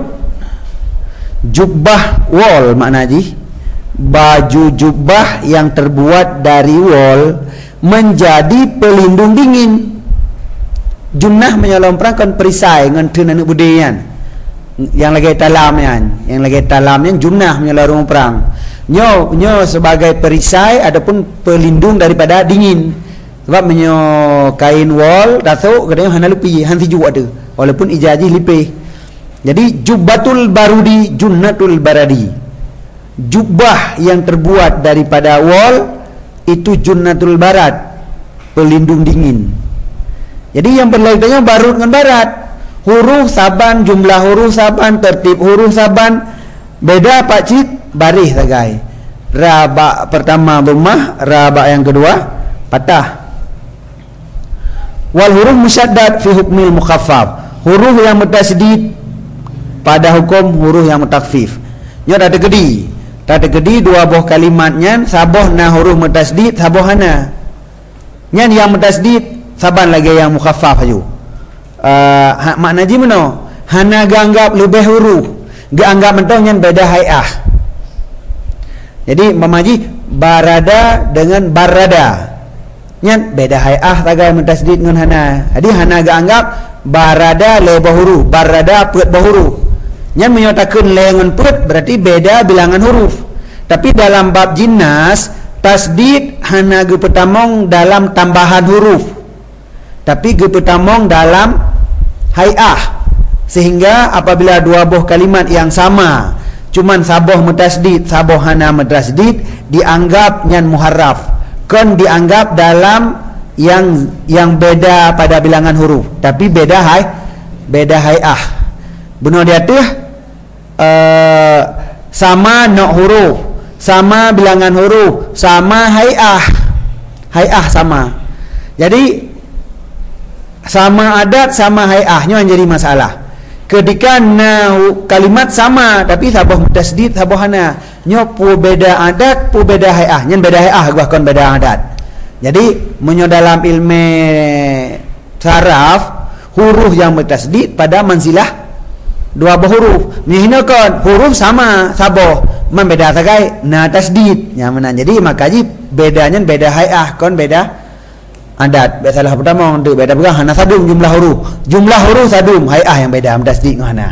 jubbah wol makna ji. Baju jubbah yang terbuat dari wol menjadi pelindung dingin. Junnah menyelomprangkan perisai dengan tenan budayan. Yang lagi talam yang, yang lagi talam yang junnah menyelarung perang. Nyo nyo sebagai perisai adapun pelindung daripada dingin. Sebab menyo kain wol datuk kadang hana lupi hanti juga ada. Walaupun ijazah lipih. Jadi jubbatul barudi junnatul baradi. Jubbah yang terbuat daripada wol itu junnatul barat, pelindung dingin. Jadi yang berlaitannya barut dengan barat. Huruf saban, jumlah huruf saban, tertib huruf saban beda pak cik baris sagai. Ra pertama dhammah, ra yang kedua patah. Wal huruf musyaddad fi hukmil mukhaffaf, huruf yang mutasydid pada hukum huruf yang mutakhfif. Nya ada gedi. Ada gedi dua buah kalimatnya saboh na huruf mutasydid saboh hana. Nya yang mutasydid saban lagi yang mukhaffaf ayu. Uh, ha, makna ji mana? Hana ganggap lebih huruf, ganggap mentongnya beda hayah. Jadi mamaji barada dengan barada, nya beda hayah tagai mentasdid dengan hana. Jadi hana ganggap barada lebih huruf, barada put bahuruf. Nya menyatakan lengan put berarti beda bilangan huruf. Tapi dalam bab jinas tasdid hana ge petamong dalam tambahan huruf. Tapi ge petamong dalam hayah, sehingga apabila dua buah kalimat yang sama cuman saboh mutasdid saboh hana mutasdid dianggap nyan muharraf, kan dianggap dalam yang yang beda pada bilangan huruf tapi beda hay beda hayah. Benar dia tuh uh, sama nok huruf, sama bilangan huruf, sama hayah hayah sama. Jadi sama adat sama hayahnya yang jadi masalah. Ketika nahu kalimat sama tapi saboh tasdid saboh hana, nyo pu beda adat pu beda hayah, nyen beda hayah bahkan beda adat. Jadi menyo dalam ilmu saraf huruf yang bertasdid pada manzilah dua buah huruf. Menghinakan huruf sama saboh membeda sagai na tasdid. Yang mana jadi makaji bedanya beda hayah kon beda adat. Biasalah pertama untuk beda pegang hana sadum jumlah huruf. Jumlah huruf sadum hayah yang beda tasdid dengan hana.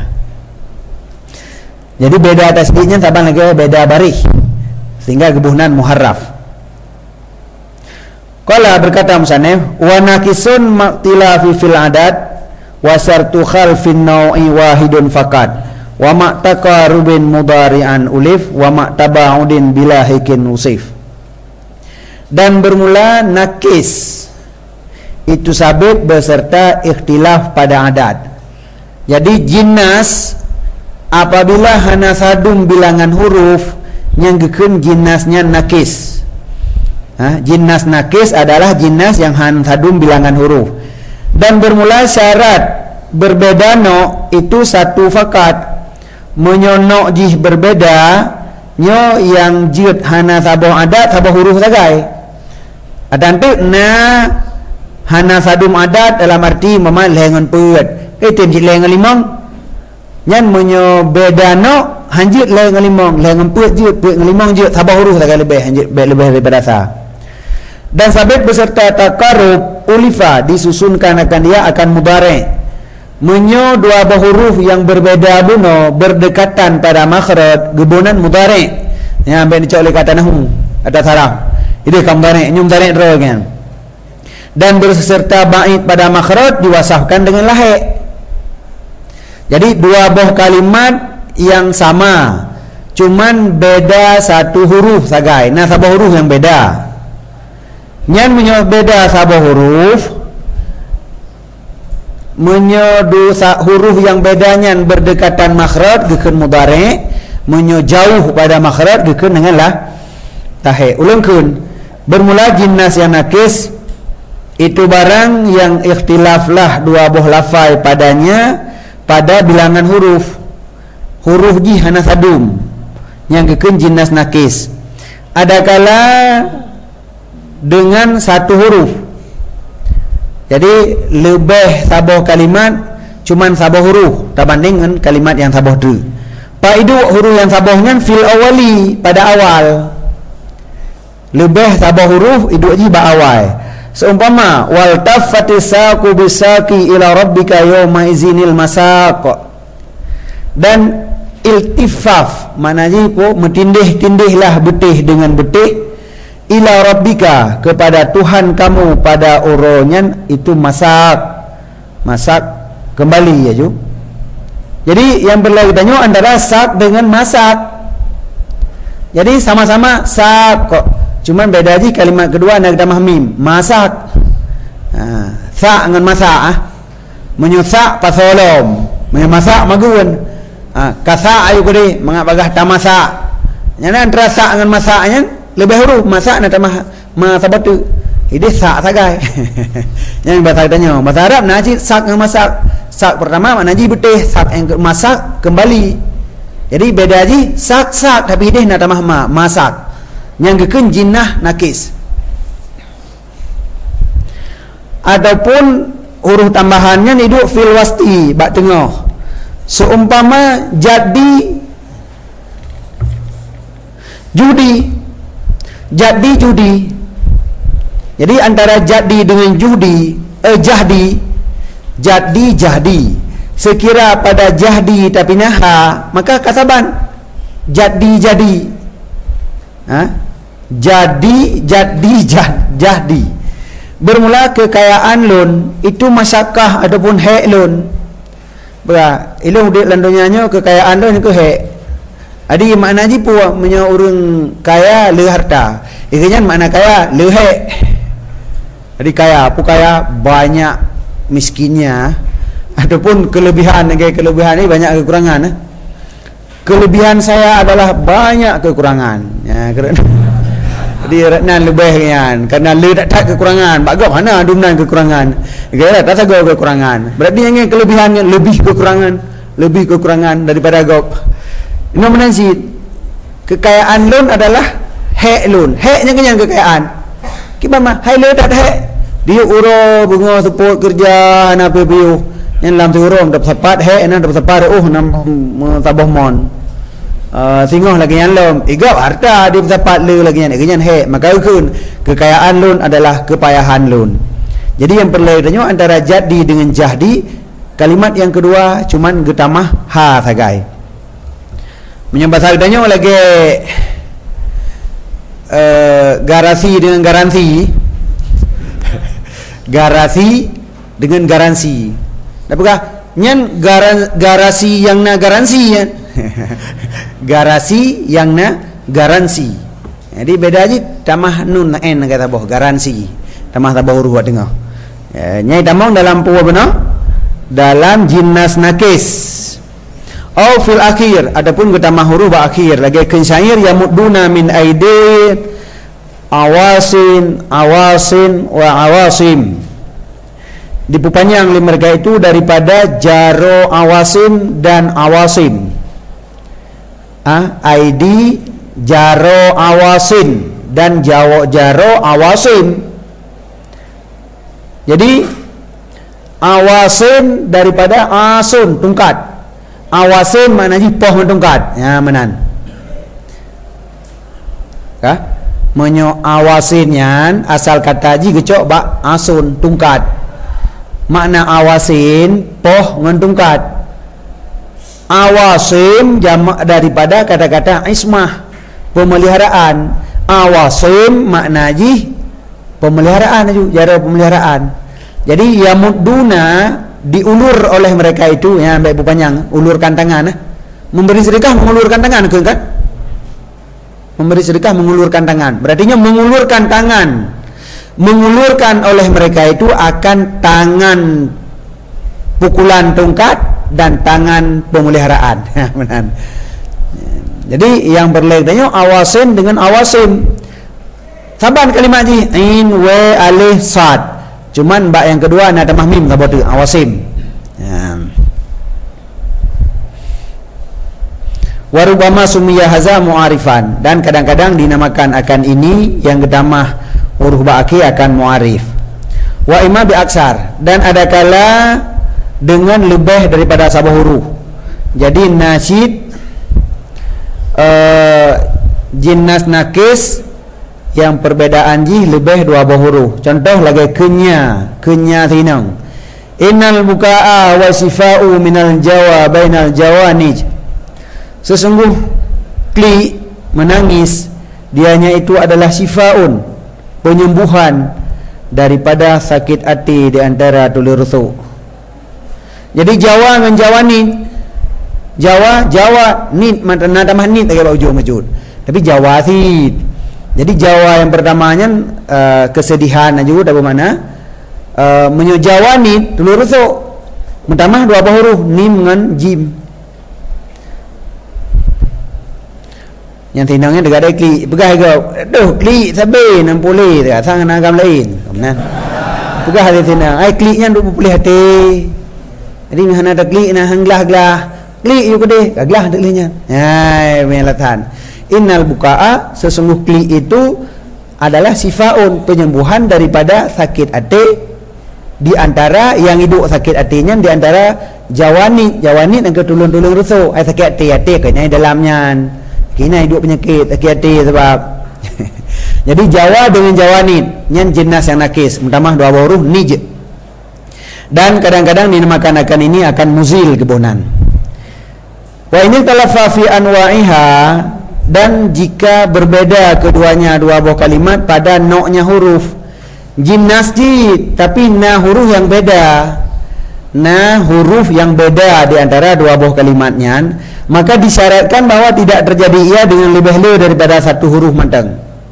Jadi beda tasdidnya saban lagi beda barih sehingga gebuhnan muharraf. Qala berkata musannif wa naqisun maqtilafi fil adat wa sartu khalfin nau'i wahidun faqat wa ma'taqarubin mudari'an ulif wa ma'taba'udin bila hikin usif. Dan bermula nakis itu sabit beserta ikhtilaf pada adat. Jadi jinas apabila hana sadum bilangan huruf yang gekeun jinasnya nakis. Ha, jinas nakis adalah jinas yang han sadum bilangan huruf. Dan bermula syarat berbeda no itu satu fakat. Menyonok jih berbeda nyo yang jid hana saboh adat saboh huruf sagai. Adantu na hana sadum adat dalam arti mama lengan peut. Eh tem jid lengan limong. Nyan menyo beda no hanjit lengan limong, lengan peut jid peut limong jid saboh huruf sagai lebih hanjit lebih daripada sa. Dan sabit beserta takarub ulifa disusunkan akan dia akan mudhari'. Menyo dua buah huruf yang berbeda buno berdekatan pada makhraj gebunan mudhari'. Ya ambil dicok oleh kata nahwu ada salah. Ini kaum mudhari' nyum mudhari' draw kan. Dan berserta bait pada makhraj diwasafkan dengan lahik. Jadi dua buah kalimat yang sama cuman beda satu huruf sagai. Nah sabah huruf yang beda. Nyan menyo beda sabah huruf menyodu huruf yang bedanya berdekatan makhraj gekeun mudhari', menyo jauh pada makhraj gekeun dengan lah tahe. Ulungkeun bermula jinas yang nakis itu barang yang ikhtilaflah dua buah lafai padanya pada bilangan huruf. Huruf ji hana sadum yang gekeun jinas nakis. Adakala dengan satu huruf. Jadi lebih saboh kalimat cuman saboh huruf terbanding dengan kalimat yang saboh tu. Paidu huruf yang sabohnya fil awali pada awal. Lebih saboh huruf idu ji ba awal. Seumpama wal taffatis saqu bisaqi ila rabbika yawma izinil masaq. Dan iltifaf maknanya po metindih-tindihlah betih dengan betih ila rabbika kepada Tuhan kamu pada uronyan itu masak masak kembali ya ju. Jadi yang berlaku antara sak dengan masak. Jadi sama-sama sak kok. Cuman beda aja kalimat kedua nak tambah mim masak. Ha, sak dengan masak ah. Menyusak pasolom, menyemasak magun. Ah, kasa ayu kudi mengapagah tamasak. Nyana antara sak dengan masaknya lebih huruf masak nak tambah ma sabatu. Ini sak sagai. Yang bahasa tanya, bahasa Arab naji sak dengan masak. Sak pertama makna ji betih, sak yang masak kembali. Jadi beda ji sak-sak tapi dia nak tambah ma masak. Yang gekeun jinnah nakis. Ataupun huruf tambahannya hidup fil wasti bak tengah. Seumpama jadi judi. Jadi judi. Jadi antara jadi dengan judi, eh jahdi, jadi jahdi. Sekira pada jahdi tapi naha, maka kasaban jadi jadi. Ha? Jadi jadi jah, jahdi. Bermula kekayaan lun itu masyakah ataupun hek lun. Berah, ilu dik landonyanya kekayaan lun itu hek. Adi makna ji puak menyo urang kaya le harta. Ikannya makna kaya le hek. Adi kaya, pu kaya banyak miskinnya ataupun kelebihan kayak kelebihan ini banyak kekurangan. Eh? Kelebihan saya adalah banyak kekurangan. Ya, kerana jadi nan lebih kan karena le tak tak kekurangan. Bagap mana dumnan kekurangan. Gaya tak sagau kekurangan. Berarti yang kelebihannya lebih kekurangan, lebih kekurangan daripada gop. Ini menansi kekayaan lun adalah hek lun. Heknya kenyang kekayaan. Kibama hai le tak hek. Dia uro bunga support kerja na P P U. Yang dalam turun dapat sepat hek na dapat sepat oh nam tabah mon. Uh, singoh lagi yang lom igap harta dia sepat le lagi yang kenyang hek. Maka ukun kekayaan lun adalah kepayahan lun. Jadi yang perlawanannya antara jadi dengan jahdi. Kalimat yang kedua cuman getamah ha sagai. Menyembah saldanya lagi uh, garasi dengan garansi. Garasi dengan garansi. Apakah nyan garan, garasi yang na garansi ya? Garasi yang na garansi. Jadi beda aja tamah nun n kata boh garansi. Tamah tabah huruf buat tengah. Ya, nyai tamang dalam puwa benar dalam jinas nakis. au fil akhir adapun ketambah huruf akhir lagi kensair yamudduna min aidin awasin awasin wa awasim diperpanjang mereka itu daripada jaro awasim dan awasim. ah aidi jaro awasin dan jawo jaro awasim. Jadi awasin daripada asun tungkat, awasin maknanya poh mentungkat ya menan kah menyo awasinnya asal kata ji kecok bak asun tungkat makna awasin poh mentungkat. Awasim jamak daripada kata-kata ismah pemeliharaan. Awasim makna ji pemeliharaan ju jara pemeliharaan. Jadi yamudduna diulur oleh mereka itu yang baik panjang ulurkan tangan eh. Memberi sedekah mengulurkan tangan kan? Memberi sedekah mengulurkan tangan. Berartinya mengulurkan tangan. Mengulurkan oleh mereka itu akan tangan pukulan tongkat dan tangan pemeliharaan. Benar. Jadi yang berlainnya awasin dengan awasim. Saban kalimat ji in wa alif sad. Cuman bak yang kedua nak tambah mim tak boleh awasim. Ya. Wa rubbama sumiya hadza mu'arifan dan kadang-kadang dinamakan akan ini yang ketambah huruf ba'aki akan mu'arif. Wa imma bi aksar dan ada kala dengan lebih daripada sabah huruf. Jadi nasyid uh, jinnas nakis yang perbedaan ji lebih dua buah huruf. Contoh lagi kenya, kenya tinang. Innal bukaa wa sifa'u minal jawa bainal jawanij. Sesungguh kli menangis dianya itu adalah sifaun penyembuhan daripada sakit hati di antara tuli rusuk. Jadi Jawa dengan Jawa ni Jawa Jawa nit mana tambah nit agak ujung majud. Tapi Jawa sih. Jadi Jawa yang pertamanya uh, kesedihan juga dari mana? Uh, menyo Jawa ni telur rusuk. Pertama dua huruf mim dengan jim. Yang tinangnya dekat ada klik, pegah ke. Aduh, klik sabe enam puluh dekat sang agam lain. Kemudian pegah hati tinang. Ai kliknya dua puluh hati. Jadi hana ada klik nah hanglah-glah. Klik yo gede, gaglah deklinya. Hai, melatan. Innal bukaa sesungguh kli itu adalah sifaun penyembuhan daripada sakit hati di antara yang hidup sakit hatinya di antara jawani jawani dan ketulung-tulung rusuk ai sakit hati hati kena dalamnya kena hidup penyakit sakit hati sebab jadi Jawa dengan jawani nyan jenis yang nakis pertama dua huruf nij dan kadang-kadang dinamakan akan ini akan muzil kebonan wa ini talaffa fi anwa'iha dan jika berbeda keduanya dua buah kalimat pada noknya huruf gimnastik tapi na huruf yang beda na huruf yang beda di antara dua buah kalimatnya maka disyaratkan bahwa tidak terjadi ia dengan lebih le daripada satu huruf mantang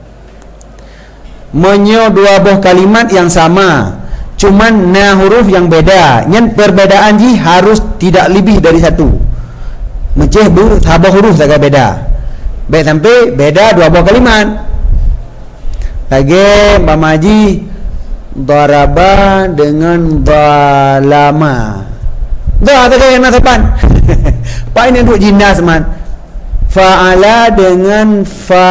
menyo dua buah kalimat yang sama cuman na huruf yang beda nyen perbedaan ji harus tidak lebih dari satu menceh bu sabah huruf saja beda baik sampai beda dua buah kalimat lagi Mbak Maji daraba dengan balama dah tak kena sepan pak ini duk jinas man fa'ala dengan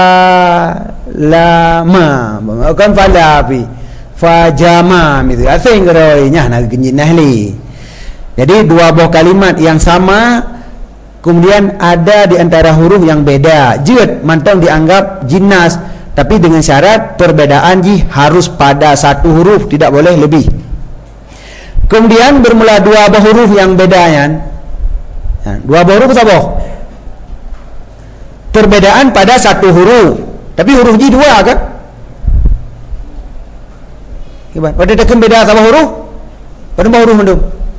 falama bukan fala api fajama itu asing geroinya nak jinah li jadi dua buah kalimat yang sama kemudian ada di antara huruf yang beda. Jid mantang dianggap jinas, tapi dengan syarat perbedaan ji harus pada satu huruf, tidak boleh lebih. Kemudian bermula dua buah huruf yang bedanya. Dua buah huruf apa? Perbedaan pada satu huruf, tapi huruf ji dua kan? Ibarat pada dekat beda sama huruf. Pada huruf mendung.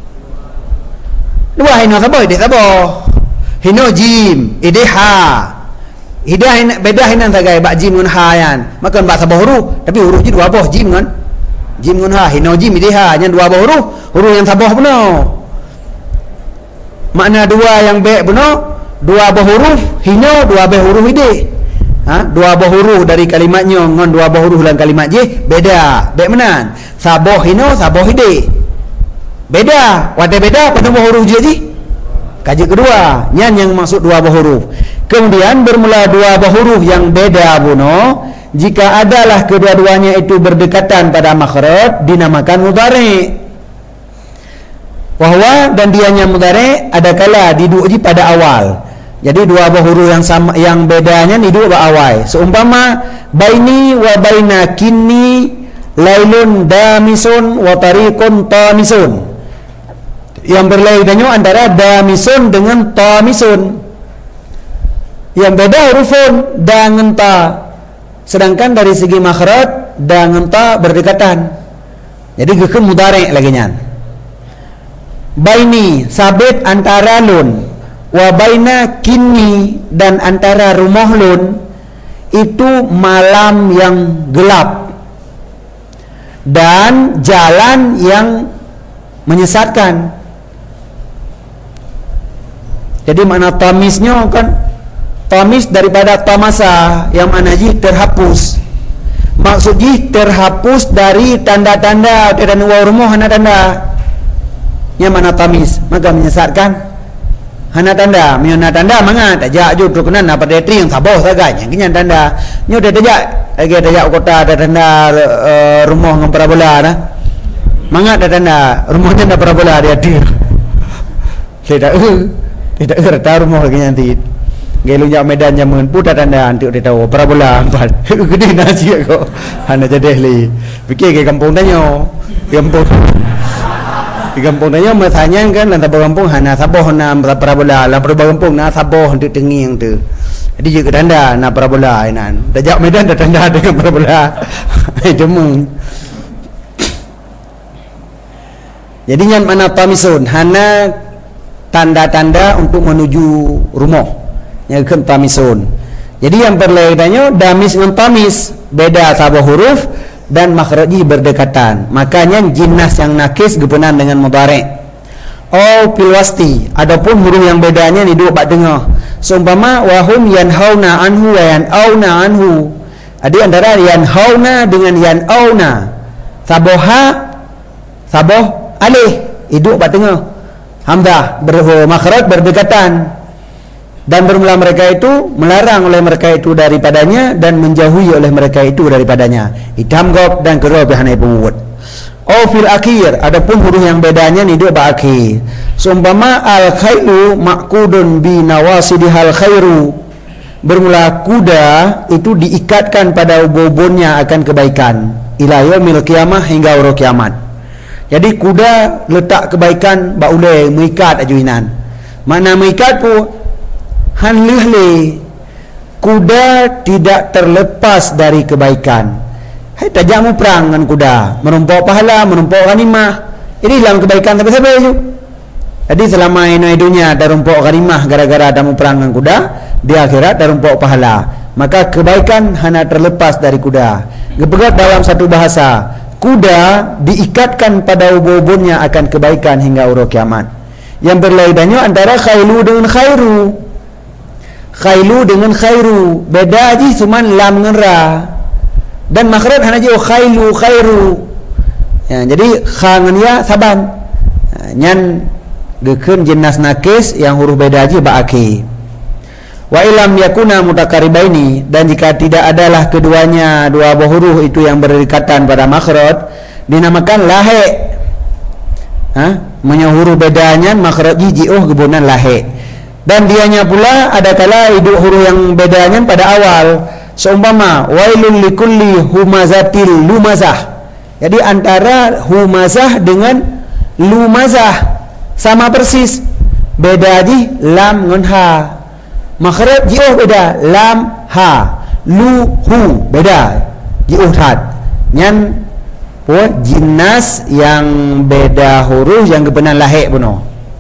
Dua hina sama ide sama. Hino jim, ide ha. Ida hina beda hina sagai bak jim dengan ha yan. Maka bak sabah huruf, tapi huruf ji dua buah jim kan. Jim dengan ha, hino jim ide ha, nya dua buah huruf, huruf yang sabah benar. makna dua yang baik benar, dua buah huruf hino, dua buah huruf ide. Ha, dua buah huruf dari kalimatnya dengan dua buah huruf dalam kalimat je beda. Baik menan. Saboh hino, saboh ide. Beda. Wate beda pada buah huruf je je. Kaji kedua, nyan yang maksud dua buah huruf. Kemudian bermula dua buah huruf yang beda buno, jika adalah kedua-duanya itu berdekatan pada makhraj dinamakan mudhari'. Wahwa dan dianya mudhari' ada kala diduji pada awal. Jadi dua buah huruf yang sama, yang bedanya diduji pada awal. Seumpama baini wa baina kinni lailun damisun wa tariqun tamisun. Yang berbedanya antara damisun dengan tamisun. Yang beda hurufun dengan ta. Sedangkan dari segi makhraj dengan ta berdekatan. Jadi gekem mudhari' lagi nyan. Baini sabit antara lun, wa baina kinni dan antara rumah lun itu malam yang gelap dan jalan yang menyesatkan. Jadi makna tamisnya kan tamis daripada tamasa yang mana ji terhapus. Maksudnya terhapus dari tanda-tanda dan rumah hana tanda. Yang mana tamis maka menyesatkan hana tanda miona tanda manga tajak ju tukenan apa detri yang saboh saganya kinyan tanda nyo de tajak lagi tajak kota ada tanda uh, rumah ngam parabola nah manga ada tanda rumahnya ada parabola dia dir tidak eh tidak erta rumah lagi nanti gelu nya medan jamun putar tanda antuk dia tahu parabola empat gede nasi kok hana jadi li fikir ke kampung tanya kampung di kampung tanya masanya kan lantai kampung hana saboh na parabola la kampung na saboh untuk tenging tu jadi juga tanda na parabola inan tajak medan dah tanda dengan parabola demung. Jadi yang mana tamisun hana tanda-tanda untuk menuju rumah yang kan tamisun. Jadi yang perbedaannya damis dengan tamis beda saboh huruf dan makhrajnya berdekatan. Makanya jinas yang nakis gepenan dengan mudhari'. Oh pilwasti, adapun huruf yang bedanya ni dua bak dengar. Seumpama wahum yanhauna anhu wa yanauna anhu. Ada antara yanhauna dengan yanauna. Saboha saboh alih, hidup bak dengar. Hamzah bermakhraj berdekatan. Dan bermula mereka itu melarang oleh mereka itu daripadanya dan menjauhi oleh mereka itu daripadanya. Hitam gop dan kedua bihanai pemut. Oh fil akhir, adapun huruf yang bedanya ni dua ba akhir. Seumpama al khairu maqudun bi nawasidihal khairu. Bermula kuda itu diikatkan pada ubun-ubunnya akan kebaikan. Ila yaumil qiyamah hingga hari kiamat. Jadi kuda letak kebaikan ba ulai mengikat ajuinan. Mana mengikat pun han lihle kuda tidak terlepas dari kebaikan. Hai tajak mu perang dengan kuda, menumpuk pahala, menumpuk ghanimah. Ini hilang kebaikan tapi sampai je. Jadi selama ini dunia ada rumpuk ghanimah gara-gara ada mu perang dengan kuda, di akhirat ada rumpuk pahala. Maka kebaikan hanya terlepas dari kuda. Gepegat dalam satu bahasa, kuda diikatkan pada ubun-ubunnya akan kebaikan hingga hari kiamat. Yang berlaidannya antara khailu dengan khairu. Khailu dengan khairu beda aja cuma lam dengan ra dan makhraj hanya je khailu khairu ya, jadi kha dengan ya saban nyan gekeun jenas nakis yang huruf beda aja ba akhir. Wa ilam yakuna mutakaribaini, dan jika tidak adalah keduanya dua buah huruf itu yang berdekatan pada makhraj dinamakan lahe. Ha menya huruf bedanya makhraj ji'uh gebunan lahe. Dan dianya pula ada kala hidup huruf yang bedanya pada awal. Seumpama wailul likulli humazatil lumazah. Jadi antara humazah dengan lumazah sama persis. Beda di lam dengan ha. Makhraj ji'uh beda, lam ha. Lu hu beda. Ji'uh had. Nyan pun jinas yang beda huruf yang kebenar lahir puno.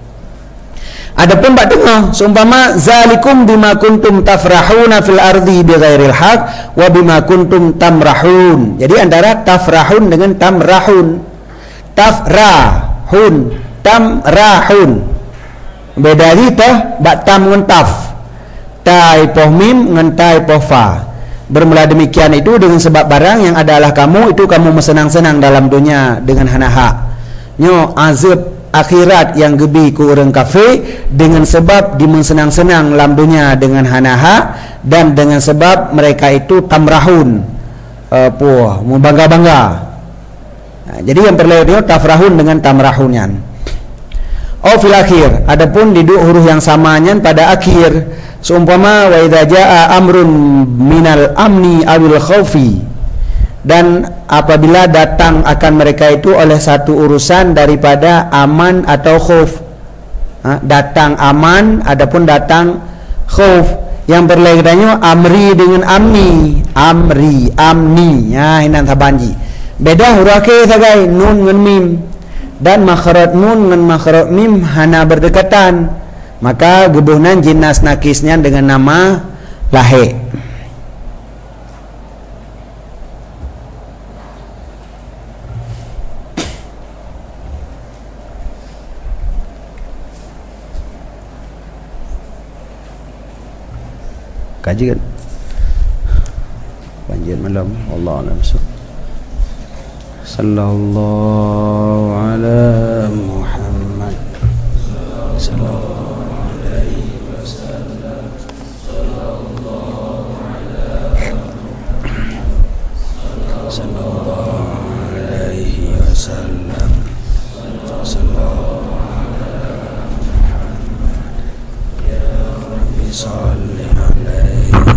Adapun bak tengah seumpama zalikum bima kuntum tafrahuna fil ardi bighairil haq wa bima kuntum tamrahun. Jadi antara tafrahun dengan tamrahun. Tafrahun, tamrahun. beda di tah batam ngan taf, tai poh mim ngan tai poh fa. Bermula demikian itu dengan sebab barang yang adalah kamu itu kamu bersenang-senang dalam dunia dengan hanaha. Nyo azab akhirat yang gebi ku orang kafir dengan sebab dimensenang-senang dalam dunia dengan hanaha, dan dengan sebab mereka itu tamrahun uh, puh membangga-bangga. Nah, jadi yang perlu tafrahun dengan tamrahunyan. Oh fil akhir, adapun duduk huruf yang samanya pada akhir, seumpama wa idza jaa amrun minal amni awil khaufi, dan apabila datang akan mereka itu oleh satu urusan daripada aman atau khauf. Ha, datang aman adapun datang khauf. Yang berlainnya amri dengan amni, amri, amni. Ya, ini tabanji. Beda huruf akhir sagai nun dengan mim. Dan makhraj nun dengan makhraj mim hana berdekatan, maka gebuhnan jinas nakisnya dengan nama lahe. Kaji kan banjir malam. Allah alam. Sallallahu ala Muhammad sallallahu alaihi wasallam. Sallallahu alaihi wasallam. Sallallahu ala Muhammad ya Rabbi salli alaihi